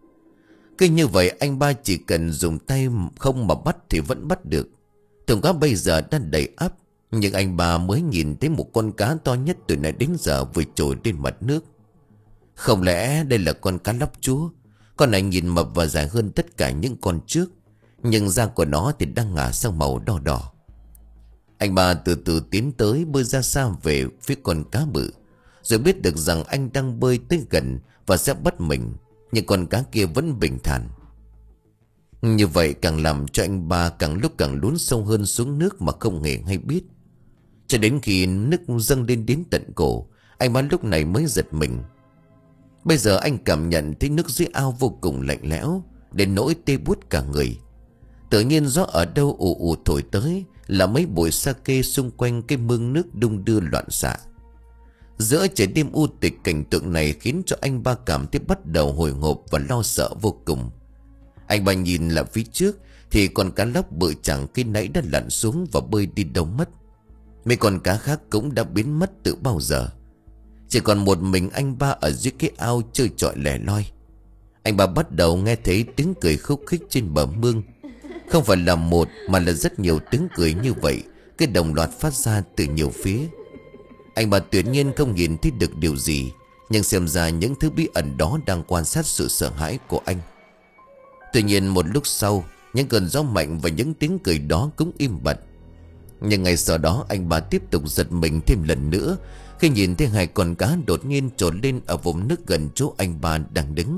Cứ như vậy anh ba chỉ cần dùng tay không mà bắt thì vẫn bắt được. Thùng cá bây giờ đã đầy ắp, nhưng anh ba mới nhìn thấy một con cá to nhất từ nãy đến giờ vừa trồi lên mặt nước. Không lẽ đây là con cá lóc chúa? Con này nhìn mập và dài hơn tất cả những con trước, nhưng da của nó thì đang ngả sang màu đỏ đỏ. Anh ba từ từ tiến tới, bơi ra xa về phía con cá bự, rồi biết được rằng anh đang bơi tới gần và sẽ bắt mình, nhưng con cá kia vẫn bình thản. Như vậy càng làm cho anh ba càng lúc càng lún sâu hơn xuống nước mà không hề hay biết. Cho đến khi nước dâng lên đến tận cổ, anh ba lúc này mới giật mình. Bây giờ anh cảm nhận thấy nước dưới ao vô cùng lạnh lẽo, đến nỗi tê buốt cả người. Tự nhiên gió ở đâu ù ù thổi tới, là mấy bụi sake xung quanh cái mương nước đung đưa loạn xạ. Giữa trời đêm u tịch, cảnh tượng này khiến cho anh ba cảm thấy bắt đầu hồi hộp và lo sợ vô cùng. Anh ba nhìn lại phía trước thì con cá lóc bự chẳng khi nãy đã lặn xuống và bơi đi đâu mất. Mấy con cá khác cũng đã biến mất từ bao giờ. Chỉ còn một mình anh ba ở dưới cái ao chơi trọi lẻ loi. Anh ba bắt đầu nghe thấy tiếng cười khúc khích trên bờ mương. Không phải là một mà là rất nhiều tiếng cười như vậy, cái đồng loạt phát ra từ nhiều phía. Anh ba tuyệt nhiên không nhìn thấy được điều gì, nhưng xem ra những thứ bí ẩn đó đang quan sát sự sợ hãi của anh. Tuy nhiên một lúc sau, những cơn gió mạnh và những tiếng cười đó cũng im bặt. Nhưng ngay sau đó anh ba tiếp tục giật mình thêm lần nữa khi nhìn thấy hai con cá đột nhiên trồi lên ở vùng nước gần chỗ anh ba đang đứng.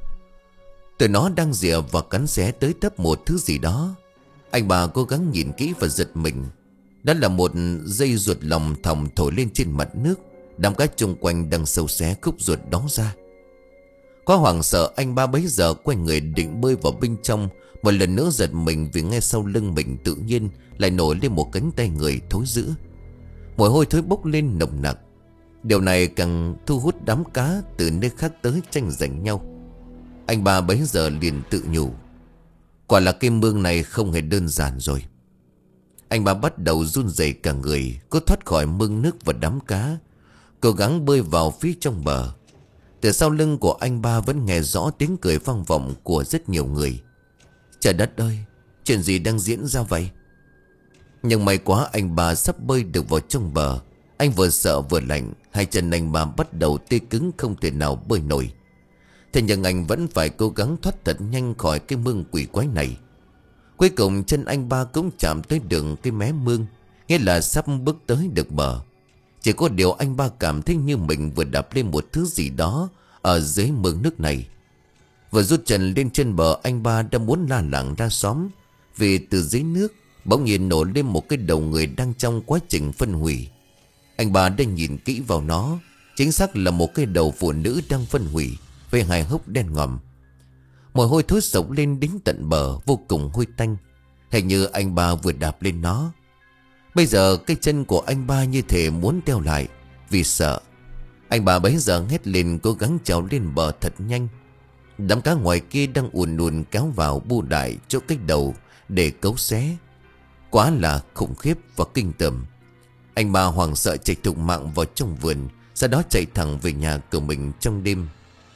Tụi nó đang rỉa và cắn xé tới tấp một thứ gì đó. Anh ba cố gắng nhìn kỹ và giật mình. Đó là một dây ruột lòng thòng thổi lên trên mặt nước. Đám cá chung quanh đang sâu xé khúc ruột đó ra. Quá hoảng sợ, anh ba bấy giờ quay người định bơi vào bên trong. Một lần nữa giật mình vì nghe sau lưng mình tự nhiên lại nổi lên một cánh tay người thối rữa. Mùi hôi thối bốc lên nồng nặc. Điều này càng thu hút đám cá từ nơi khác tới tranh giành nhau. Anh ba bấy giờ liền tự nhủ, quả là cái mương này không hề đơn giản rồi. Anh ba bắt đầu run rẩy cả người, cố thoát khỏi mương nước và đám cá, cố gắng bơi vào phía trong bờ. Từ sau lưng của anh ba vẫn nghe rõ tiếng cười vang vọng của rất nhiều người. Trời đất ơi, chuyện gì đang diễn ra vậy? Nhưng may quá anh ba sắp bơi được vào trong bờ. Anh vừa sợ vừa lạnh, hai chân anh ba bắt đầu tê cứng không thể nào bơi nổi. Thế nhưng anh vẫn phải cố gắng thoát thật nhanh khỏi cái mương quỷ quái này. Cuối cùng chân anh ba cũng chạm tới đường cái mé mương, nghĩa là sắp bước tới được bờ. Chỉ có điều anh ba cảm thấy như mình vừa đạp lên một thứ gì đó ở dưới mương nước này. Vừa rút chân lên trên bờ, anh ba đã muốn la làng ra xóm, vì từ dưới nước bỗng nhiên nổ lên một cái đầu người đang trong quá trình phân hủy. Anh ba đã nhìn kỹ vào nó. Chính xác là một cái đầu phụ nữ đang phân hủy, với hai hốc đen ngòm. Mùi hôi thối sộc lên đến tận bờ, vô cùng hôi tanh. Hình như anh ba vừa đạp lên nó. Bây giờ cái chân của anh ba như thể muốn teo lại, vì sợ. Anh ba bấy giờ hét lên, cố gắng trèo lên bờ thật nhanh. Đám cá ngoài kia đang ùn ùn kéo vào bu đại chỗ cái đầu để cấu xé. Quá là khủng khiếp và kinh tởm. Anh ba hoảng sợ chạy thục mạng vào trong vườn, sau đó chạy thẳng về nhà của mình trong đêm.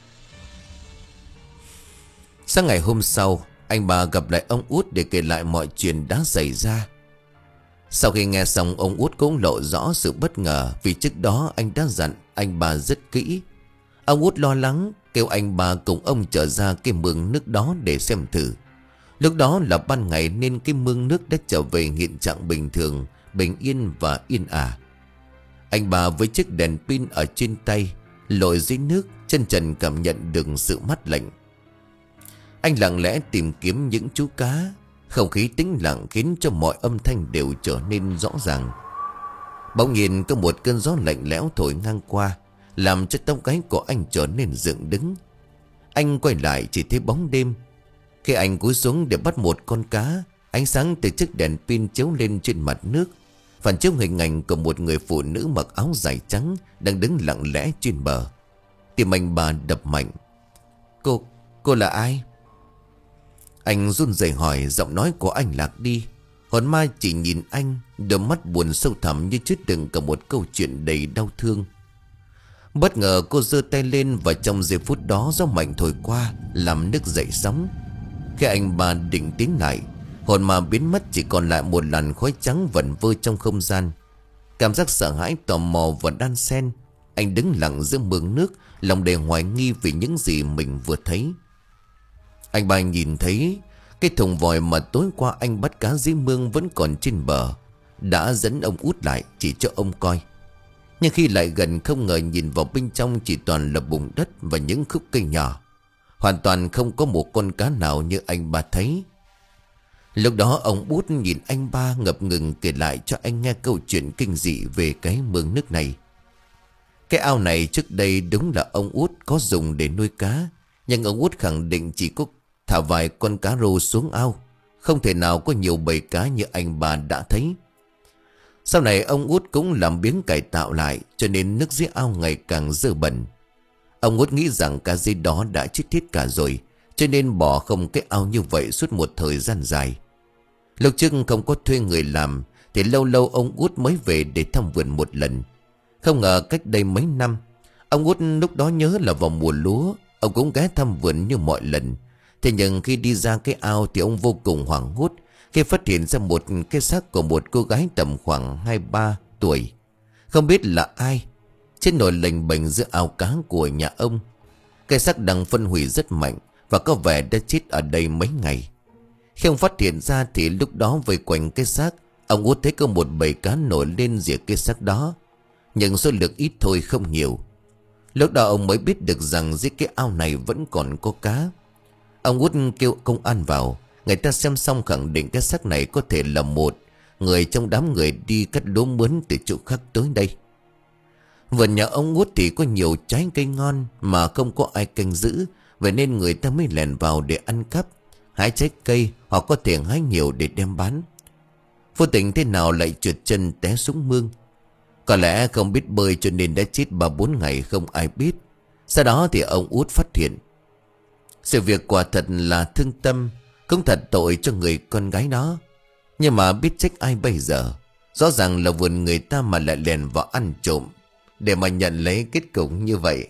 Sáng ngày hôm sau, anh ba gặp lại ông Út để kể lại mọi chuyện đã xảy ra. Sau khi nghe xong, ông Út cũng lộ rõ sự bất ngờ, vì trước đó anh đã dặn anh ba rất kỹ. Ông Út lo lắng kêu anh ba cùng ông trở ra cái mương nước đó để xem thử. Lúc đó là ban ngày nên cái mương nước đã trở về hiện trạng bình thường, bình yên và yên ả. Anh ba với chiếc đèn pin ở trên tay lội dưới nước, chân trần cảm nhận được sự mát lạnh. Anh lặng lẽ tìm kiếm những chú cá. Không khí tĩnh lặng khiến cho mọi âm thanh đều trở nên rõ ràng. Bỗng nhiên có một cơn gió lạnh lẽo thổi ngang qua, làm cho tóc gáy của anh trở nên dựng đứng. Anh quay lại chỉ thấy bóng đêm. Khi anh cúi xuống để bắt một con cá, ánh sáng từ chiếc đèn pin chiếu lên trên mặt nước, phản chiếu hình ảnh của một người phụ nữ mặc áo dài trắng đang đứng lặng lẽ trên bờ. Tim anh bà đập mạnh. Cô, cô là ai? Anh run rẩy hỏi, giọng nói của anh lạc đi. Hồn ma chỉ nhìn anh, đôi mắt buồn sâu thẳm như chứa đựng cả một câu chuyện đầy đau thương. Bất ngờ cô giơ tay lên, và trong giây phút đó gió mạnh thổi qua làm nước dậy sóng. Khi anh bà định tiến lại, hồn ma biến mất, chỉ còn lại một làn khói trắng vẩn vơ trong không gian. Cảm giác sợ hãi, tò mò và đan xen. Anh đứng lặng giữa mương nước, lòng đầy hoài nghi vì những gì mình vừa thấy. Anh ba nhìn thấy cái thùng vòi mà tối qua anh bắt cá dưới mương vẫn còn trên bờ, đã dẫn ông Út lại chỉ cho ông coi. Nhưng khi lại gần, không ngờ nhìn vào bên trong chỉ toàn là bùn đất và những khúc cây nhỏ. Hoàn toàn không có một con cá nào như anh ba thấy. Lúc đó ông Út nhìn anh ba ngập ngừng kể lại cho anh nghe câu chuyện kinh dị về cái mương nước này. Cái ao này trước đây đúng là ông Út có dùng để nuôi cá, nhưng ông Út khẳng định chỉ có thả vài con cá rô xuống ao, không thể nào có nhiều bầy cá như anh bà đã thấy. Sau này ông Út cũng làm biếng cải tạo lại, cho nên nước dưới ao ngày càng dơ bẩn. Ông Út nghĩ rằng cá dưới đó đã chết hết cả rồi, cho nên bỏ không cái ao như vậy suốt một thời gian dài. Lúc trước không có thuê người làm, thì lâu lâu ông Út mới về để thăm vườn một lần. Không ngờ cách đây mấy năm, ông Út lúc đó nhớ là vào mùa lúa, ông cũng ghé thăm vườn như mọi lần. Thế nhưng khi đi ra cái ao thì ông vô cùng hoảng hốt khi phát hiện ra một cái xác của một cô gái tầm khoảng hai ba tuổi, không biết là ai, trên nồi lềnh bềnh giữa ao cá của nhà ông. Cái xác đang phân hủy rất mạnh và có vẻ đã chết ở đây mấy ngày. Khi ông phát hiện ra thì lúc đó vây quanh cái xác, ông Út thấy có một bầy cá nổi lên rỉa cái xác đó, nhưng số lượng ít thôi, không nhiều. Lúc đó ông mới biết được rằng dưới cái ao này vẫn còn có cá. Ông Út kêu công an vào. Người ta xem xong khẳng định cái xác này có thể là một người trong đám người đi cắt lúa mướn từ chỗ khác tới đây. Vườn nhà ông Út thì có nhiều trái cây ngon mà không có ai canh giữ, vậy nên người ta mới lèn vào để ăn cắp, hái trái cây, hoặc có thể hái nhiều để đem bán. Vô tình thế nào lại trượt chân té xuống mương. Có lẽ không biết bơi cho nên đã chết ba bốn ngày không ai biết. Sau đó thì ông Út phát hiện. Sự việc quả thật là thương tâm, cũng thật tội cho người con gái đó. Nhưng mà biết trách ai bây giờ? Rõ ràng là vườn người ta mà lại lèn vào ăn trộm, để mà nhận lấy kết cục như vậy.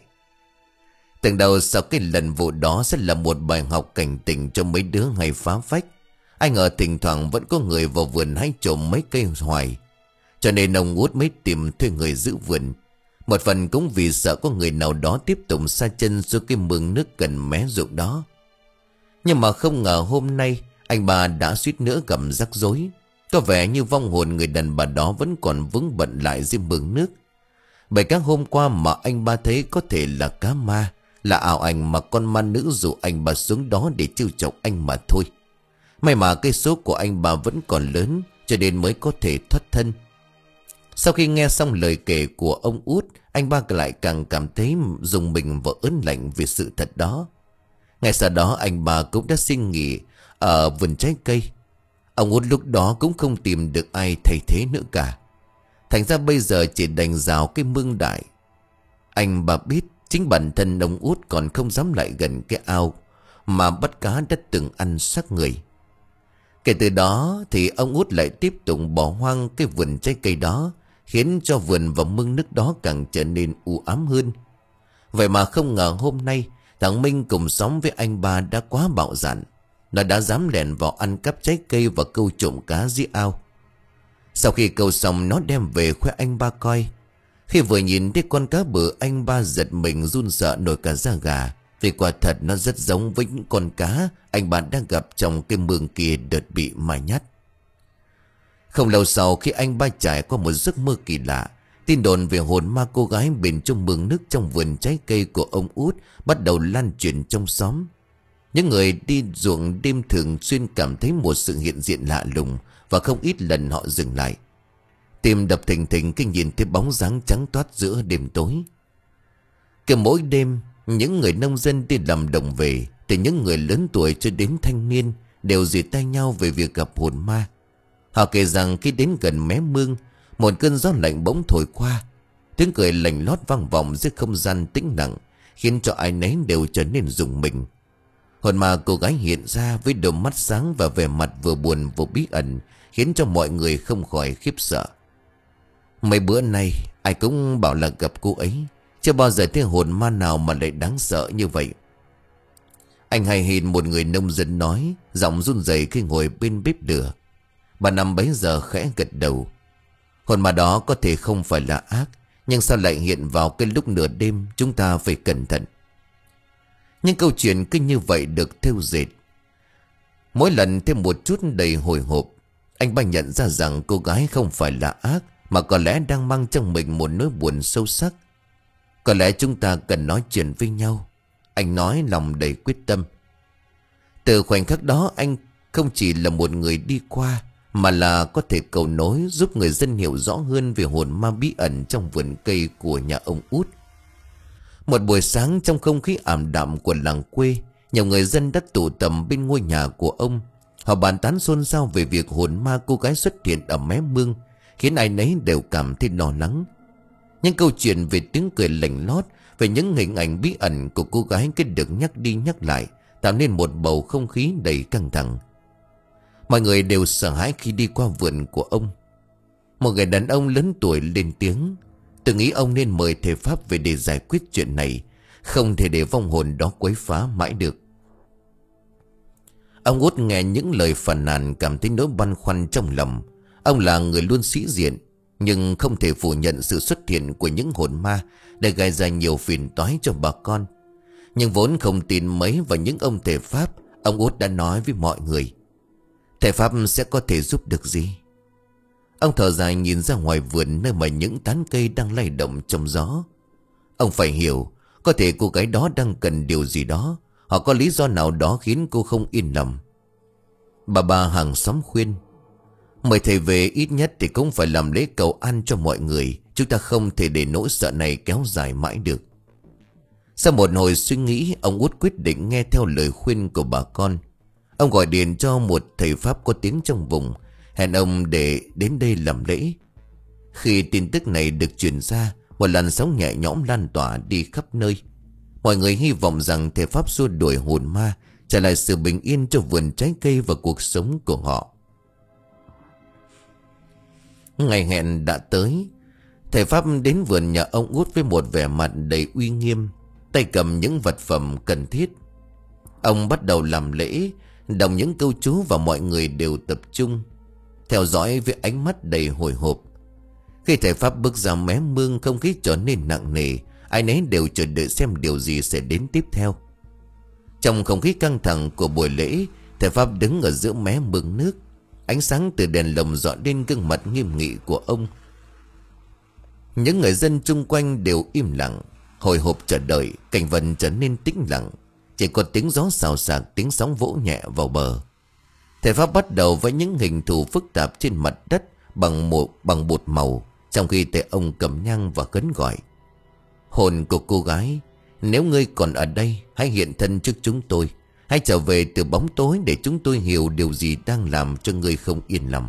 Tưởng đầu sau cái lần vụ đó sẽ là một bài học cảnh tỉnh cho mấy đứa hay phá phách. Ai ngờ thỉnh thoảng vẫn có người vào vườn hái trộm mấy cây hoài. Cho nên ông Út mới tìm thuê người giữ vườn. Một phần cũng vì sợ có người nào đó tiếp tục sa chân xuống cái mương nước gần mé ruộng đó. Nhưng mà không ngờ hôm nay anh bà đã suýt nữa gặp rắc rối. Có vẻ như vong hồn người đàn bà đó vẫn còn vướng bận lại dưới mương nước. Bởi các hôm qua mà anh ba thấy có thể là cá ma, là ảo ảnh mà con ma nữ dụ anh bà xuống đó để trêu chọc anh mà thôi. May mà cái số của anh bà vẫn còn lớn, cho nên mới có thể thoát thân. Sau khi nghe xong lời kể của ông út, anh ba lại càng cảm thấy rùng mình và ớn lạnh vì sự thật đó. Ngay sau đó anh ba cũng đã xin nghỉ ở vườn trái cây. Ông út lúc đó cũng không tìm được ai thay thế nữa cả. Thành ra bây giờ chỉ đành rào cái mương đại. Anh ba biết chính bản thân ông út còn không dám lại gần cái ao mà bắt cá đã từng ăn xác người. Kể từ đó thì ông út lại tiếp tục bỏ hoang cái vườn trái cây đó, khiến cho vườn và mương nước đó càng trở nên u ám hơn. Vậy mà không ngờ hôm nay thằng Minh cùng xóm với anh ba đã quá bạo dạn. Nó đã dám lèn vào ăn cắp trái cây và câu trộm cá dưới ao. Sau khi câu xong, nó đem về khoe anh ba coi. Khi vừa nhìn thấy con cá bự, anh ba giật mình run sợ nổi cả da gà, vì quả thật nó rất giống với những con cá anh bạn đang gặp trong cái mương kia đợt bị mài nhát. Không lâu sau, khi anh ba trải qua một giấc mơ kỳ lạ, tin đồn về hồn ma cô gái bên trong mương nước trong vườn trái cây của ông út bắt đầu lan truyền trong xóm. Những người đi ruộng đêm thường xuyên cảm thấy một sự hiện diện lạ lùng, và không ít lần họ dừng lại, tim đập thình thình khi nhìn thấy bóng dáng trắng toát giữa đêm tối. Cứ mỗi đêm, những người nông dân đi làm đồng về, từ những người lớn tuổi cho đến thanh niên, đều dìu tay nhau về việc gặp hồn ma. Họ kể rằng khi đến gần mé mương, một cơn gió lạnh bỗng thổi qua, tiếng cười lạnh lót vang vọng dưới không gian tĩnh lặng, khiến cho ai nấy đều trở nên rùng mình. Hồn ma cô gái hiện ra với đôi mắt sáng và vẻ mặt vừa buồn vừa bí ẩn, khiến cho mọi người không khỏi khiếp sợ. Mấy bữa nay ai cũng bảo là gặp cô ấy, chưa bao giờ thấy hồn ma nào mà lại đáng sợ như vậy. Anh hay hình một người nông dân nói, giọng run rẩy khi ngồi bên bếp lửa. Bà Năm bấy giờ khẽ gật đầu. Hồn ma đó có thể không phải là ác, nhưng sao lại hiện vào cái lúc nửa đêm, chúng ta phải cẩn thận. Nhưng câu chuyện cứ như vậy được thêu dệt, mỗi lần thêm một chút đầy hồi hộp. Anh ba nhận ra rằng cô gái không phải là ác, mà có lẽ đang mang trong mình một nỗi buồn sâu sắc. Có lẽ chúng ta cần nói chuyện với nhau, anh nói lòng đầy quyết tâm. Từ khoảnh khắc đó, anh không chỉ là một người đi qua, mà là có thể cầu nối giúp người dân hiểu rõ hơn về hồn ma bí ẩn trong vườn cây của nhà ông út. Một buổi sáng trong không khí ảm đạm của làng quê, nhiều người dân đã tụ tập bên ngôi nhà của ông. Họ bàn tán xôn xao về việc hồn ma cô gái xuất hiện ở mé mương, khiến ai nấy đều cảm thấy lo lắng. Những câu chuyện về tiếng cười lạnh lót, về những hình ảnh bí ẩn của cô gái cứ được nhắc đi nhắc lại, tạo nên một bầu không khí đầy căng thẳng. Mọi người đều sợ hãi khi đi qua vườn của ông. Một người đàn ông lớn tuổi lên tiếng: "Tôi nghĩ ông nên mời thầy Pháp về để giải quyết chuyện này, không thể để vong hồn đó quấy phá mãi được." Ông út nghe những lời phàn nàn cảm thấy nỗi băn khoăn trong lòng. Ông là người luôn sĩ diện, nhưng không thể phủ nhận sự xuất hiện của những hồn ma để gây ra nhiều phiền toái cho bà con. Nhưng vốn không tin mấy vào những ông thầy Pháp, ông út đã nói với mọi người: "Thầy Pháp sẽ có thể giúp được gì?" Ông thở dài nhìn ra ngoài vườn, nơi mà những tán cây đang lay động trong gió. Ông phải hiểu, có thể cô gái đó đang cần điều gì đó, hoặc có lý do nào đó khiến cô không yên lòng. Bà ba hàng xóm khuyên: "Mời thầy về, ít nhất thì cũng phải làm lễ cầu an cho mọi người. Chúng ta không thể để nỗi sợ này kéo dài mãi được." Sau một hồi suy nghĩ, ông út quyết định nghe theo lời khuyên của bà con. Ông gọi điện cho một thầy Pháp có tiếng trong vùng, hẹn ông để đến đây làm lễ. Khi tin tức này được truyền ra, một làn sóng nhẹ nhõm lan tỏa đi khắp nơi. Mọi người hy vọng rằng thầy Pháp xua đuổi hồn ma, trả lại sự bình yên cho vườn trái cây và cuộc sống của họ. Ngày hẹn đã tới. Thầy Pháp đến vườn nhà ông út với một vẻ mặt đầy uy nghiêm, tay cầm những vật phẩm cần thiết. Ông bắt đầu làm lễ, đọc những câu chú, và mọi người đều tập trung theo dõi với ánh mắt đầy hồi hộp. Khi thầy Pháp bước ra mé mương, không khí trở nên nặng nề, ai nấy đều chờ đợi xem điều gì sẽ đến tiếp theo. Trong không khí căng thẳng của buổi lễ, thầy Pháp đứng ở giữa mé mương nước. Ánh sáng từ đèn lồng rọi lên gương mặt nghiêm nghị của ông. Những người dân chung quanh đều im lặng, hồi hộp chờ đợi. Cảnh vật trở nên tĩnh lặng, chỉ có tiếng gió xào xạc, tiếng sóng vỗ nhẹ vào bờ. Thầy Pháp bắt đầu với những hình thù phức tạp trên mặt đất bằng một bằng bột màu, trong khi thầy ông cầm nhang và khấn gọi: hồn của cô gái, nếu ngươi còn ở đây, hãy hiện thân trước chúng tôi. Hãy trở về từ bóng tối để chúng tôi hiểu điều gì đang làm cho ngươi không yên lòng.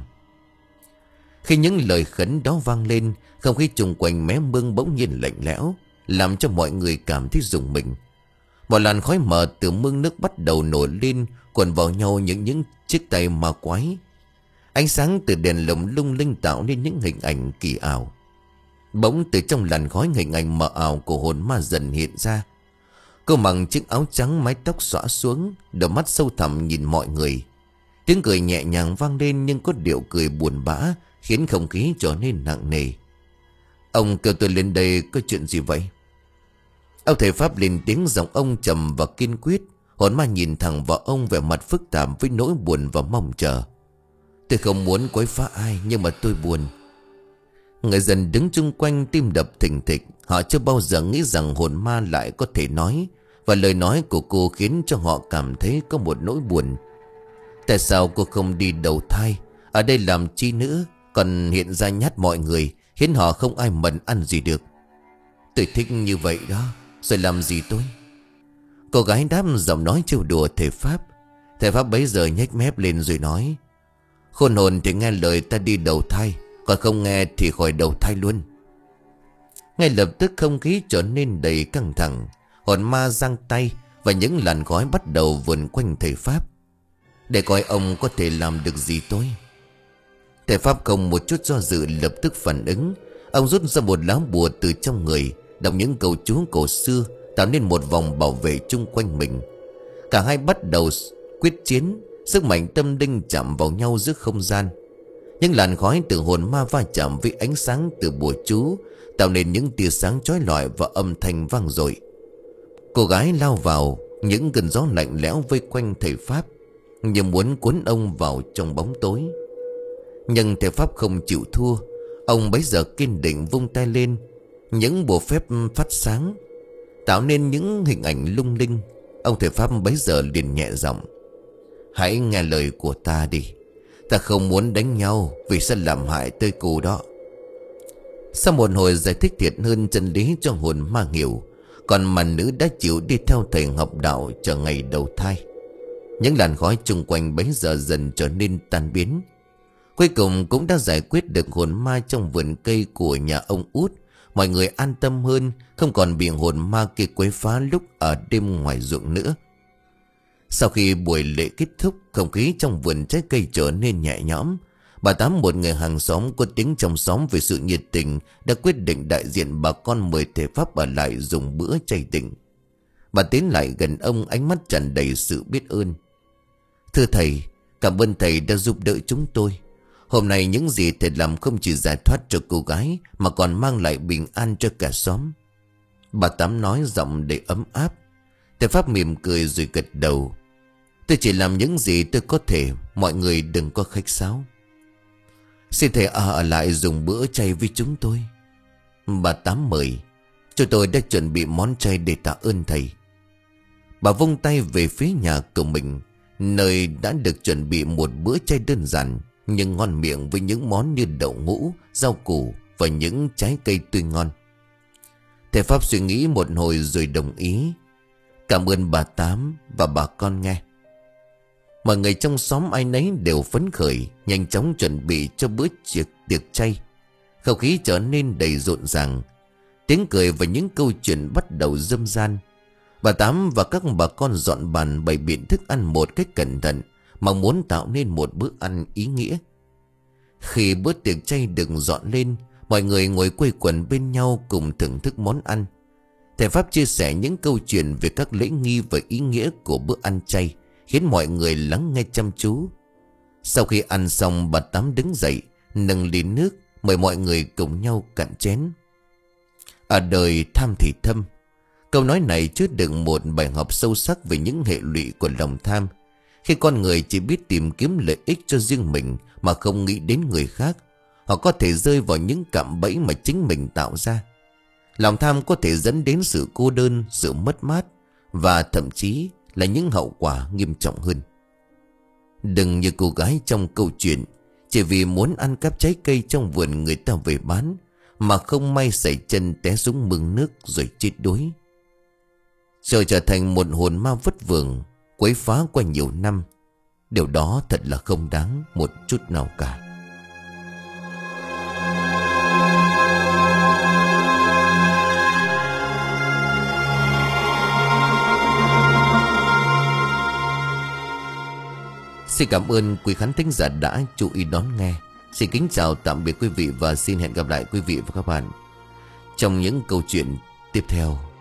Khi những lời khấn đó vang lên, không khí chung quanh mé mương bỗng nhiên lạnh lẽo, làm cho mọi người cảm thấy rùng mình. Một làn khói mờ từ mương nước bắt đầu nổi lên, quần vào nhau những những chiếc tay ma quái. Ánh sáng từ đèn lồng lung linh tạo nên những hình ảnh kỳ ảo. Bỗng từ trong làn khói, hình ảnh mờ ảo của hồn ma dần hiện ra. Cô mặc chiếc áo trắng, mái tóc xõa xuống, đôi mắt sâu thẳm nhìn mọi người. Tiếng cười nhẹ nhàng vang lên, nhưng có điệu cười buồn bã, khiến không khí trở nên nặng nề. Ông kêu tôi lên đây có chuyện gì vậy? Ông thầy Pháp lên tiếng, giọng ông trầm và kiên quyết. Hồn ma nhìn thẳng vào ông, vẻ mặt phức tạp với nỗi buồn và mong chờ. Tôi không muốn quấy phá ai, nhưng mà tôi buồn. Người dân đứng chung quanh tim đập thình thịch. Họ chưa bao giờ nghĩ rằng hồn ma lại có thể nói, và lời nói của cô khiến cho họ cảm thấy có một nỗi buồn. Tại sao cô không đi đầu thai, ở đây làm chi nữa, còn hiện ra nhát mọi người, khiến họ không ai mần ăn gì được. Tôi thích như vậy đó, rồi làm gì tôi? Cô gái đáp, giọng nói trêu đùa thầy Pháp. Thầy Pháp bấy giờ nhếch mép lên rồi nói: khôn hồn thì nghe lời ta đi đầu thai, còn không nghe thì khỏi đầu thai luôn. Ngay lập tức không khí trở nên đầy căng thẳng. Hồn ma giang tay, và những làn khói bắt đầu vần quanh thầy Pháp. Để coi ông có thể làm được gì tôi. Thầy Pháp không một chút do dự lập tức phản ứng. Ông rút ra một lá bùa từ trong người, đọc những câu chú cổ xưa, tạo nên một vòng bảo vệ chung quanh mình. Cả hai bắt đầu quyết chiến. Sức mạnh tâm linh chạm vào nhau giữa không gian. Những làn khói từ hồn ma va chạm với ánh sáng từ bùa chú, tạo nên những tia sáng chói lọi và âm thanh vang dội. Cô gái lao vào, những cơn gió lạnh lẽo vây quanh thầy Pháp, như muốn cuốn ông vào trong bóng tối. Nhưng thầy Pháp không chịu thua. Ông bấy giờ kiên định vung tay lên. Những bùa phép phát sáng, tạo nên những hình ảnh lung linh. Ông thầy Pháp bấy giờ liền nhẹ giọng: hãy nghe lời của ta đi. Ta không muốn đánh nhau, vì sẽ làm hại tới cô đó. Sau một hồi giải thích thiệt hơn chân lý cho hồn ma hiểu, còn mà nữ đã chịu đi theo thầy học đạo chờ ngày đầu thai. Những làn khói chung quanh bấy giờ dần trở nên tan biến. Cuối cùng cũng đã giải quyết được hồn ma trong vườn cây của nhà ông Út. Mọi người an tâm hơn, không còn bị hồn ma kia quấy phá lúc ở đêm ngoài ruộng nữa. Sau khi buổi lễ kết thúc, không khí trong vườn trái cây trở nên nhẹ nhõm. Bà Tám, một người hàng xóm có tiếng trong xóm về sự nhiệt tình, đã quyết định đại diện bà con mời thầy Pháp ở lại dùng bữa chay tịnh. Bà tiến lại gần ông, ánh mắt tràn đầy sự biết ơn. Thưa thầy, cảm ơn thầy đã giúp đỡ chúng tôi. Hôm nay những gì thầy làm không chỉ giải thoát cho cô gái, mà còn mang lại bình an cho cả xóm. Bà Tám nói giọng đầy ấm áp. Thầy Pháp mỉm cười rồi gật đầu. Tôi chỉ làm những gì tôi có thể, mọi người đừng có khách sáo. Xin thầy ở, ở lại dùng bữa chay với chúng tôi. Bà Tám mời. Chúng tôi đã chuẩn bị món chay để tạ ơn thầy. Bà vung tay về phía nhà của mình, nơi đã được chuẩn bị một bữa chay đơn giản nhưng ngon miệng, với những món như đậu ngũ, rau củ và những trái cây tươi ngon. Thầy Pháp suy nghĩ một hồi rồi đồng ý. Cảm ơn bà Tám và bà con nghe. Mọi người trong xóm ai nấy đều phấn khởi, nhanh chóng chuẩn bị cho bữa tiệc tiệc chay. Không khí trở nên đầy rộn ràng. Tiếng cười và những câu chuyện bắt đầu râm ran. Bà Tám và các bà con dọn bàn bày biện thức ăn một cách cẩn thận, mong muốn tạo nên một bữa ăn ý nghĩa. Khi bữa tiệc chay được dọn lên, mọi người ngồi quây quần bên nhau cùng thưởng thức món ăn. Thầy Pháp chia sẻ những câu chuyện về các lễ nghi và ý nghĩa của bữa ăn chay, khiến mọi người lắng nghe chăm chú. Sau khi ăn xong, bà Tám đứng dậy, nâng ly nước, mời mọi người cùng nhau cạn chén. Ở đời tham thì thâm. Câu nói này chứa đựng một bài học sâu sắc về những hệ lụy của lòng tham. Khi con người chỉ biết tìm kiếm lợi ích cho riêng mình mà không nghĩ đến người khác, họ có thể rơi vào những cạm bẫy mà chính mình tạo ra. Lòng tham có thể dẫn đến sự cô đơn, sự mất mát, và thậm chí là những hậu quả nghiêm trọng hơn. Đừng như cô gái trong câu chuyện, chỉ vì muốn ăn cắp trái cây trong vườn người ta về bán, mà không may sẩy chân té xuống mương nước rồi chết đuối. Rồi trở thành một hồn ma vất vưởng, quấy phá qua nhiều năm. Điều đó thật là không đáng một chút nào cả. Xin cảm ơn quý khán thính giả đã chú ý đón nghe. Xin kính chào tạm biệt quý vị và xin hẹn gặp lại quý vị và các bạn trong những câu chuyện tiếp theo.